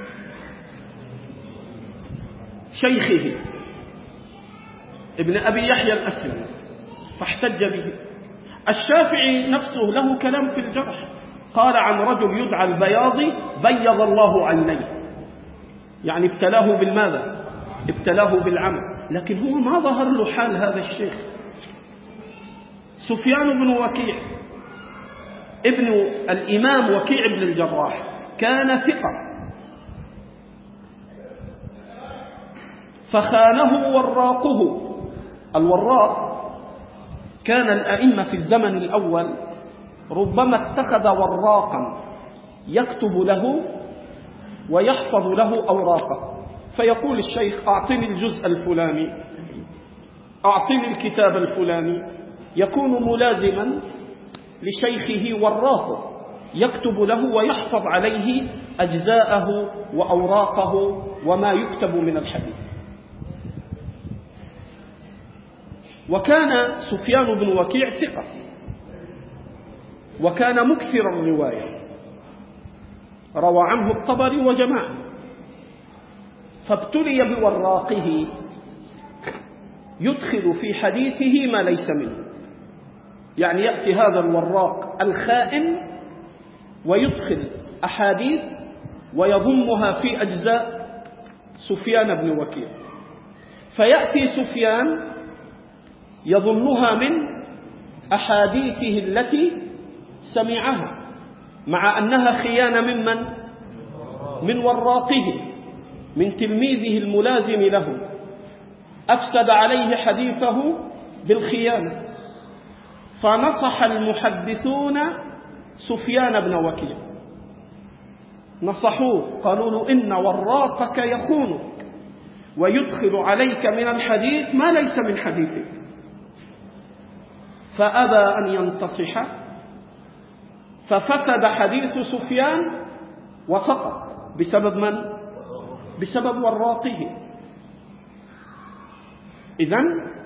شيخه ابن أبي يحيى الأسلمي فاحتج به. الشافعي نفسه له كلام في الجرح، قال عن رجل يدعى البياضي بيض الله عينيه، يعني ابتلاه بالماذا؟ ابتلاه بالعمى، لكن هو ما ظهر له حال هذا الشيخ. سفيان بن وكيع ابن الإمام وكيع بن الجراح كان ثقة، فخانه وراقه. الوراق كان الأئمة في الزمن الأول ربما اتخذ وراقا يكتب له ويحفظ له أوراقه، فيقول الشيخ أعطني الجزء الفلاني، أعطني الكتاب الفلاني، يكون ملازما لشيخه وراقه يكتب له ويحفظ عليه أجزاءه وأوراقه وما يكتب من الحديث. وكان سفيان بن وكيع ثقة، وكان مكثر الرواية، روى عنه الطبري وجماعة، فابتلي بوراقه يدخل في حديثه ما ليس منه، يعني يأتي هذا الوراق الخائن ويدخل أحاديث ويضمها في أجزاء سفيان بن وكيع، فيأتي سفيان يظنها من أحاديثه التي سمعها، مع أنها خيانة ممن؟ من وراقه، من تلميذه الملازم له، أفسد عليه حديثه بالخيانة. فنصح المحدثون سفيان بن وكيع، نصحوه، قالوا له إن وراقك يخونك ويدخل عليك من الحديث ما ليس من حديثك، فأبى أن ينتصح، ففسد حديث سفيان وسقط بسبب من؟ بسبب وراقه. إذن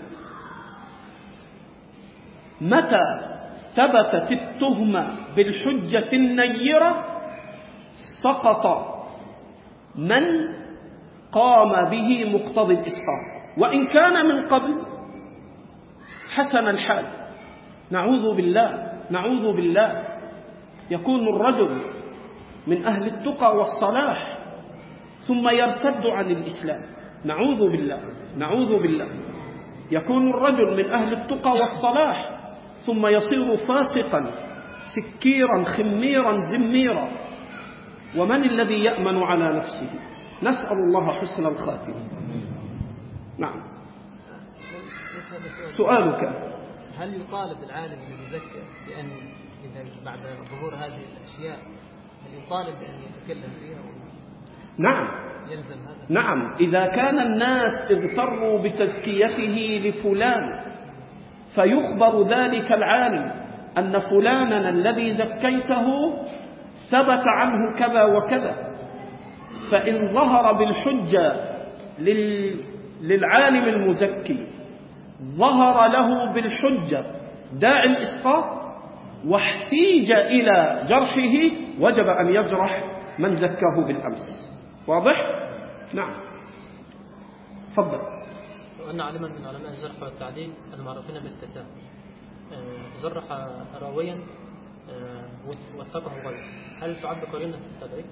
متى ثبتت التهمة بالحجة النيرة سقط من قام به مقتضي الإسقاط، وإن كان من قبل حسن الحال. نعوذ بالله نعوذ بالله يكون الرجل من أهل التقى والصلاح ثم يرتد عن الإسلام، نعوذ بالله نعوذ بالله يكون الرجل من أهل التقى والصلاح ثم يصير فاسقا سكيرا خميرا زميرا. ومن الذي يأمن على نفسه؟ نسأل الله حسن الخاتمة. نعم. سؤالك: هل يطالب العالم المزكى بأن إذا بعد ظهور هذه الأشياء هل يطالب بأن يتكلم فيها؟ نعم يلزم هذا؟ نعم، إذا كان الناس اغتروا بتزكيته لفلان فيخبر ذلك العالم أن فلانا الذي زكيته ثبت عنه كذا وكذا، فإن ظهر بالحجة للعالم المزكي ظهر له بالحجة داعي الإسقاط واحتيج إلى جرحه وجب أن يجرح من زكاه بالأمس. واضح؟ نعم. تفضل. وأن علما من علماء الجرح والتعديل المعروفين بالتساهل جرح راويا وثقه غيره، هل تعد قرينة في التدعيم؟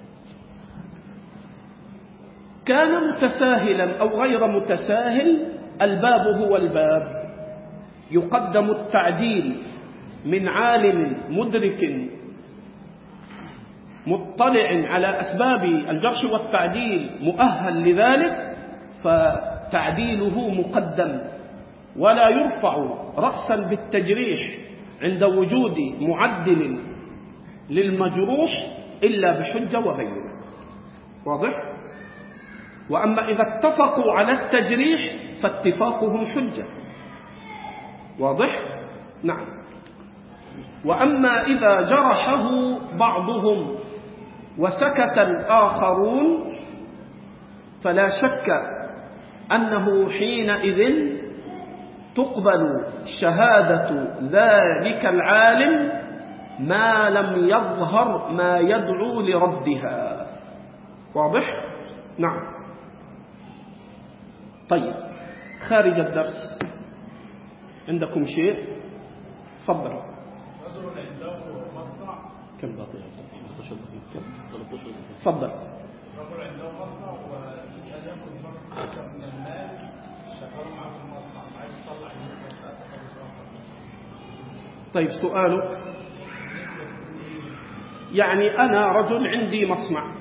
كان متساهلا أو غير متساهل الباب هو الباب، يقدم التعديل من عالم مدرك مطلع على أسباب الجرح والتعديل مؤهل لذلك، فتعديله مقدم، ولا يرفع رأسا بالتجريح عند وجود معدل للمجروح إلا بحجة وبينة. واضح؟ وأما إذا اتفقوا على التجريح فاتفاقهم حجة. واضح؟ نعم. وأما إذا جرحه بعضهم وسكت الآخرون فلا شك أنه حينئذ تقبل شهادة ذلك العالم ما لم يظهر ما يدعو لردها. واضح؟ نعم. طيب، خارج الدرس عندكم شيء؟ تفضل. رجل عنده مصنع. كم بقي؟ تفضل. رجل عنده مصنع ويسأل ياخذ مبلغ من المال شغال معه في المصنع، عايز يطلع المصنع. طيب، سؤالك يعني أنا رجل عندي مصنع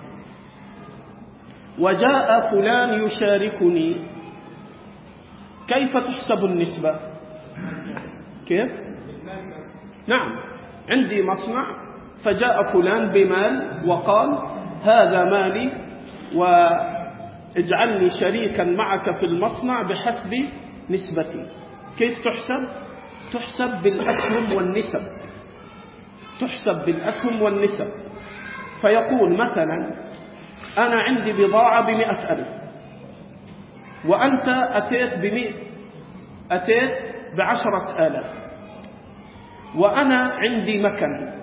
وجاء فلان يشاركني، كيف تحسب النسبة؟ كيف؟ نعم، عندي مصنع فجاء فلان بمال وقال هذا مالي واجعلني شريكا معك في المصنع بحسب نسبتي. كيف تحسب؟ تحسب بالأسهم والنسب. تحسب بالأسهم والنسب. فيقول مثلا أنا عندي بضاعة بمئة ألف وأنت أتيت بمئة أتيت بعشرة آلاف، وأنا عندي مكن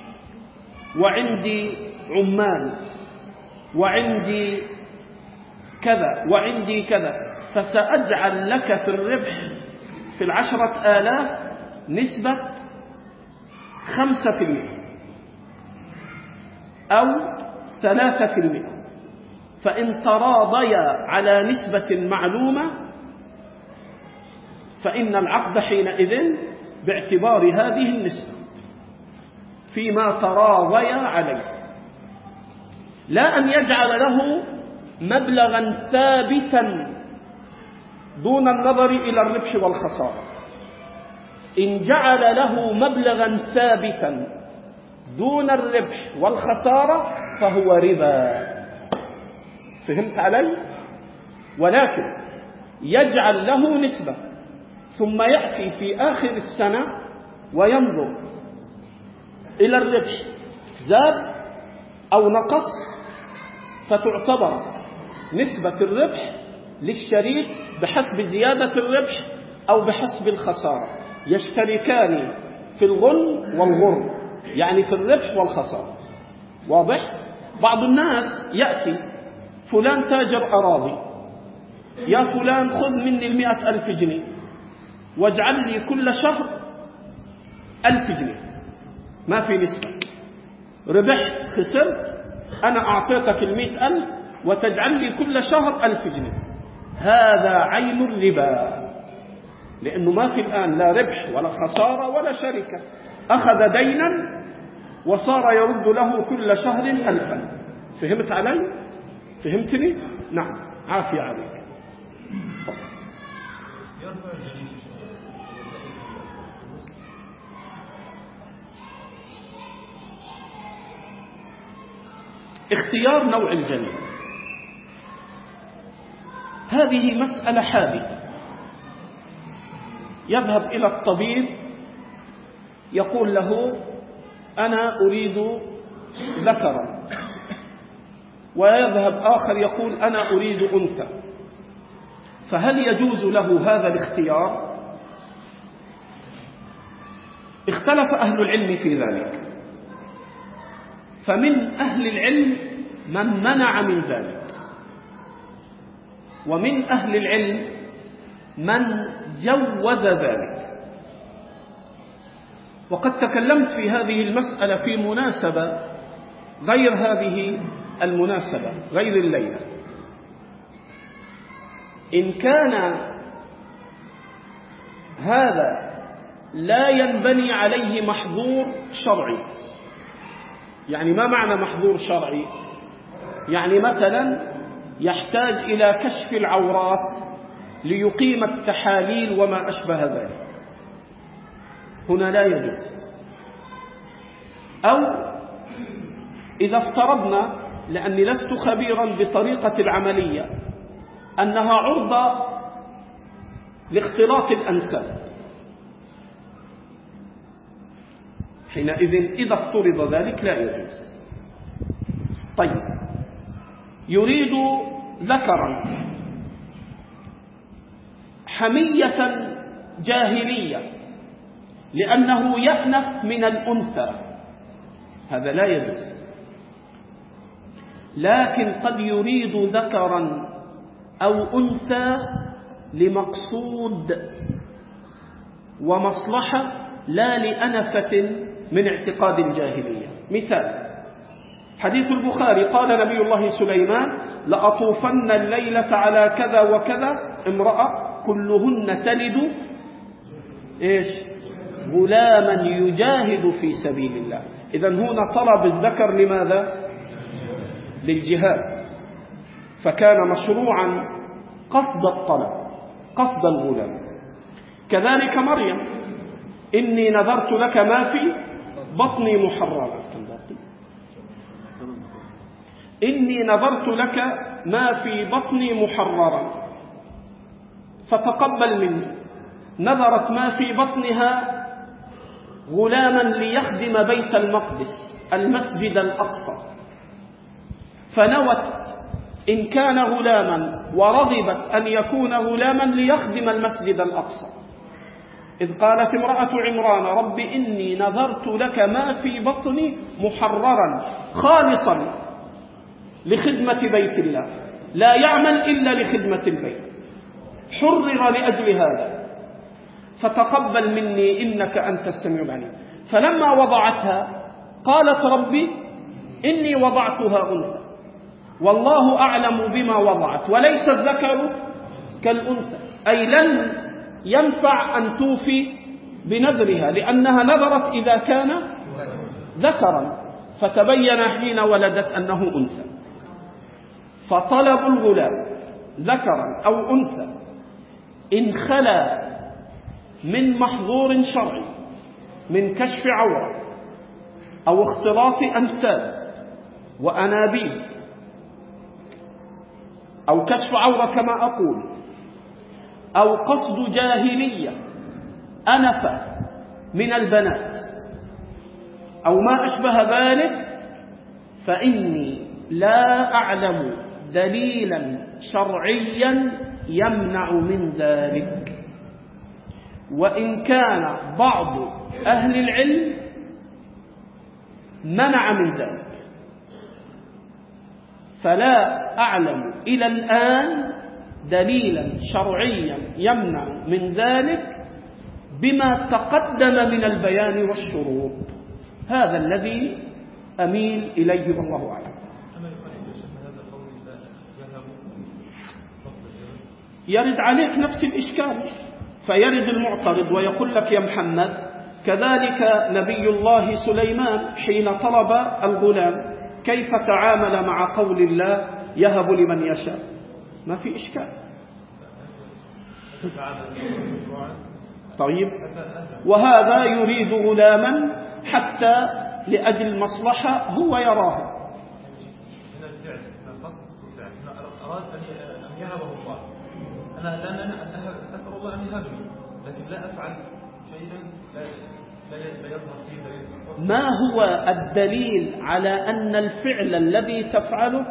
وعندي عمال وعندي كذا وعندي كذا، فسأجعل لك في الربح في العشرة آلاف نسبة خمسة في المئة أو ثلاثة في المئة. فإن تراضيا على نسبة معلومة فإن العقد حينئذ باعتبار هذه النسبة فيما تراضيا عليه، لا أن يجعل له مبلغا ثابتا دون النظر إلى الربح والخسارة. إن جعل له مبلغا ثابتا دون الربح والخسارة فهو ربا. فهمت علي؟ ولكن يجعل له نسبة ثم يأتي في آخر السنة وينظر إلى الربح زاد أو نقص، فتعتبر نسبة الربح للشريك بحسب زيادة الربح أو بحسب الخسارة. يشتركان في الغنم والغرم، يعني في الربح والخسارة. واضح؟ بعض الناس يأتي فلان تاجر أراضي، يا فلان خذ مني المئة ألف جنيه واجعل لي كل شهر ألف جنيه، ما في نسبة. ربحت خسرت، أنا أعطيتك المئة ألف وتجعل لي كل شهر ألف جنيه. هذا عين الربا، لأنه ما في الآن لا ربح ولا خسارة ولا شركة. أخذ دينا وصار يرد له كل شهر ألفا. فهمت علي؟ فهمتني؟ نعم، عافية عليك. اختيار نوع الجنين هذه مسألة حادثة. يذهب إلى الطبيب يقول له أنا أريد ذكرا، ويذهب آخر يقول أنا أريد أنثى. فهل يجوز له هذا الاختيار؟ اختلف أهل العلم في ذلك، فمن أهل العلم من منع من ذلك، ومن أهل العلم من جوز ذلك. وقد تكلمت في هذه المسألة في مناسبة غير هذه المناسبة، غير الليلة. إن كان هذا لا ينبني عليه محظور شرعي، يعني ما معنى محظور شرعي؟ يعني مثلا يحتاج إلى كشف العورات ليقيم التحاليل وما أشبه ذلك، هنا لا يجوز. أو إذا افترضنا، لأني لست خبيرا بطريقة العملية، أنها عرضة لاختلاط الأنساب، حينئذ إذا افترض ذلك لا يجوز. طيب، يريد ذكرا حمية جاهلية لأنه يأنف من الأنثى، هذا لا يجوز. لكن قد يريد ذكرا أو أنثى لمقصود ومصلحة لا لأنفة من اعتقاد الجاهلية. مثال حديث البخاري قال نبي الله سليمان لأطوفن الليلة على كذا وكذا امرأة كلهن تلد إيش؟ غلاما يجاهد في سبيل الله. إذن هنا طلب الذكر لماذا؟ للجهاد، فكان مشروعا قصد الطلب، قصد الغلام. كذلك مريم إني نذرت لك ما في بطني محررا، إني نذرت لك ما في بطني محررا فتقبل مني. نذرت ما في بطنها غلاما ليخدم بيت المقدس المسجد الأقصى، فنوت إن كان غلاما ورغبت أن يكون غلاما ليخدم المسجد الأقصى. إذ قالت امرأة عمران رب إني نذرت لك ما في بطني محررا خالصا لخدمة بيت الله، لا يعمل إلا لخدمة البيت، حرر لأجل هذا، فتقبل مني إنك أنت السميع العليم. فلما وضعتها قالت ربي إني وضعتها أنثى والله أعلم بما وضعت وليس الذكر كالأنثى، أي لن ينفع أن توفي بنذرها لأنها نذرت إذا كان ذكرا، فتبين حين ولدت أنه أنثى. فطلب الغلام ذكرا أو أنثى إن خلا من محظور شرعي من كشف عورة أو اختلاط أنساب وأنابيب أو كشف عورة كما أقول، أو قصد جاهلية أنف من البنات أو ما أشبه ذلك، فإني لا أعلم دليلا شرعيا يمنع من ذلك، وإن كان بعض أهل العلم منع من ذلك، فلا أعلم إلى الآن دليلا شرعيا يمنع من ذلك بما تقدم من البيان والشروط. هذا الذي أميل إليه والله أعلم. يرد عليك نفس الإشكال، فيرد المعترض ويقول لك يا محمد كذلك نبي الله سليمان حين طلب الغلام كيف تعامل مع قول الله يهب لمن يشاء؟ ما في إشكال. طيب، وهذا يريد غلاما حتى لأجل المصلحة هو يراها. أراد أن يهبه الله، أنا لا أسأل الله أن يهبني، لكن لا أفعل شيئا لا يظهر فيه دليل. ما هو الدليل على أن الفعل الذي تفعله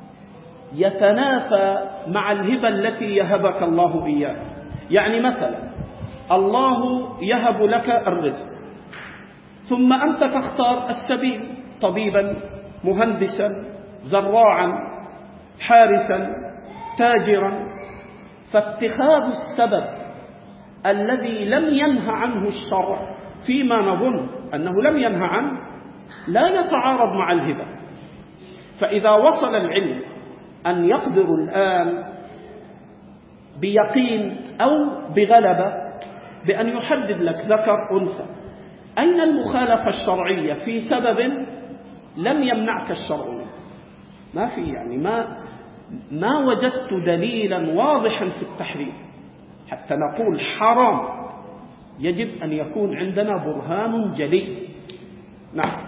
يتنافى مع الهبة التي يهبك الله إياها؟ يعني مثلا الله يهب لك الرزق ثم أنت تختار السبيل، طبيبا، مهندسا، زراعا، حارثا، تاجرا، فاتخاذ السبب الذي لم ينهى عنه الشرع فيما نظن أنه لم ينهى عنه لا يتعارض مع الهبة. فإذا وصل العلم أن يقدر الآن بيقين أو بغلبة بأن يحدد لك ذكر أنثى، أين المخالفة الشرعية في سبب لم يمنعك الشرع؟ ما في، يعني ما ما وجدت دليلا واضحا في التحريم حتى نقول حرام. يجب أن يكون عندنا برهان جلي. نعم،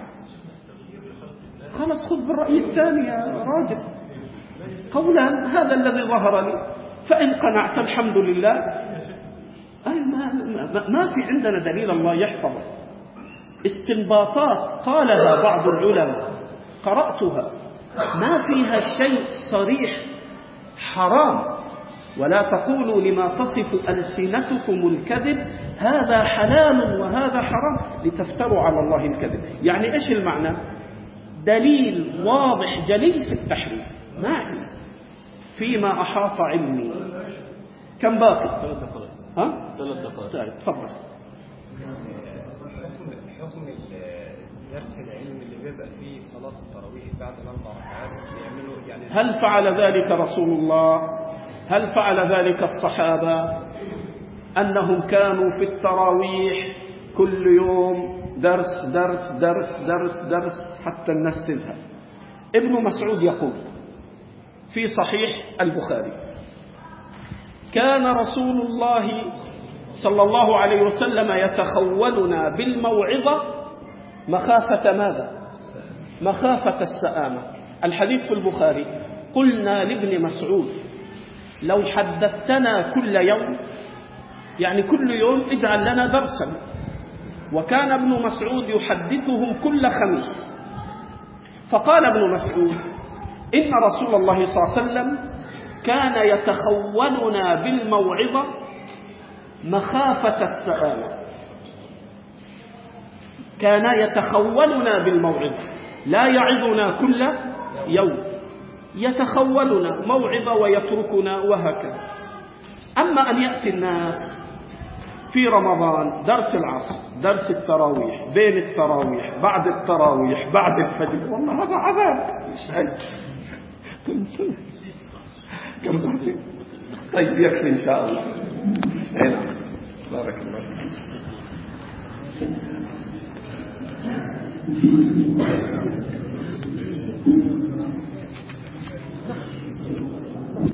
خلاص خذ بالرأي الثاني يا راجل. قولان هذا الذي ظهر لي، فإن قنعت الحمد لله. أي ما, ما, ما في عندنا دليل، الله يحفظه. استنباطات قالها بعض العلماء قرأتها ما فيها شيء صريح حرام. ولا تقولوا لما تصف ألسنتكم الكذب هذا حلال وهذا حرام لتفتروا على الله الكذب. يعني إيش المعنى؟ دليل واضح جلي في التحريم، ما عندي فيما أحاط علمي. كم باقي؟ ثلاث دقائق. ها؟ ثلاث دقائق. طيب تفضل. حكم الدرس العلمي اللي بيبقى فيه صلاة التراويح بعد الأربع ركعات بيعملوا يعني هل فعل ذلك رسول الله؟ هل فعل ذلك الصحابة؟ أنهم كانوا في التراويح كل يوم درس درس درس درس درس حتى الناس تزهق. ابن مسعود يقول في صحيح البخاري: كان رسول الله صلى الله عليه وسلم يتخولنا بالموعظة مخافة ماذا؟ مخافة السآمة. الحديث في البخاري: قلنا لابن مسعود لو حدثتنا كل يوم، يعني كل يوم اجعل لنا درسا. وكان ابن مسعود يحدثهم كل خميس. فقال ابن مسعود: إن رسول الله صلى الله عليه وسلم كان يتخولنا بالموعظة مخافة السآمة. كان يتخولنا بالموعظة، لا يعظنا كل يوم، يتخولنا موعظة ويتركنا وهكذا. أما أن يأتي الناس في رمضان درس العصر، درس التراويح، بين التراويح، بعد التراويح، بعد الفجر، والله هذا عذاب. كم بعدين؟ طيب يكفي إن شاء الله. هنا بارك الله فيك.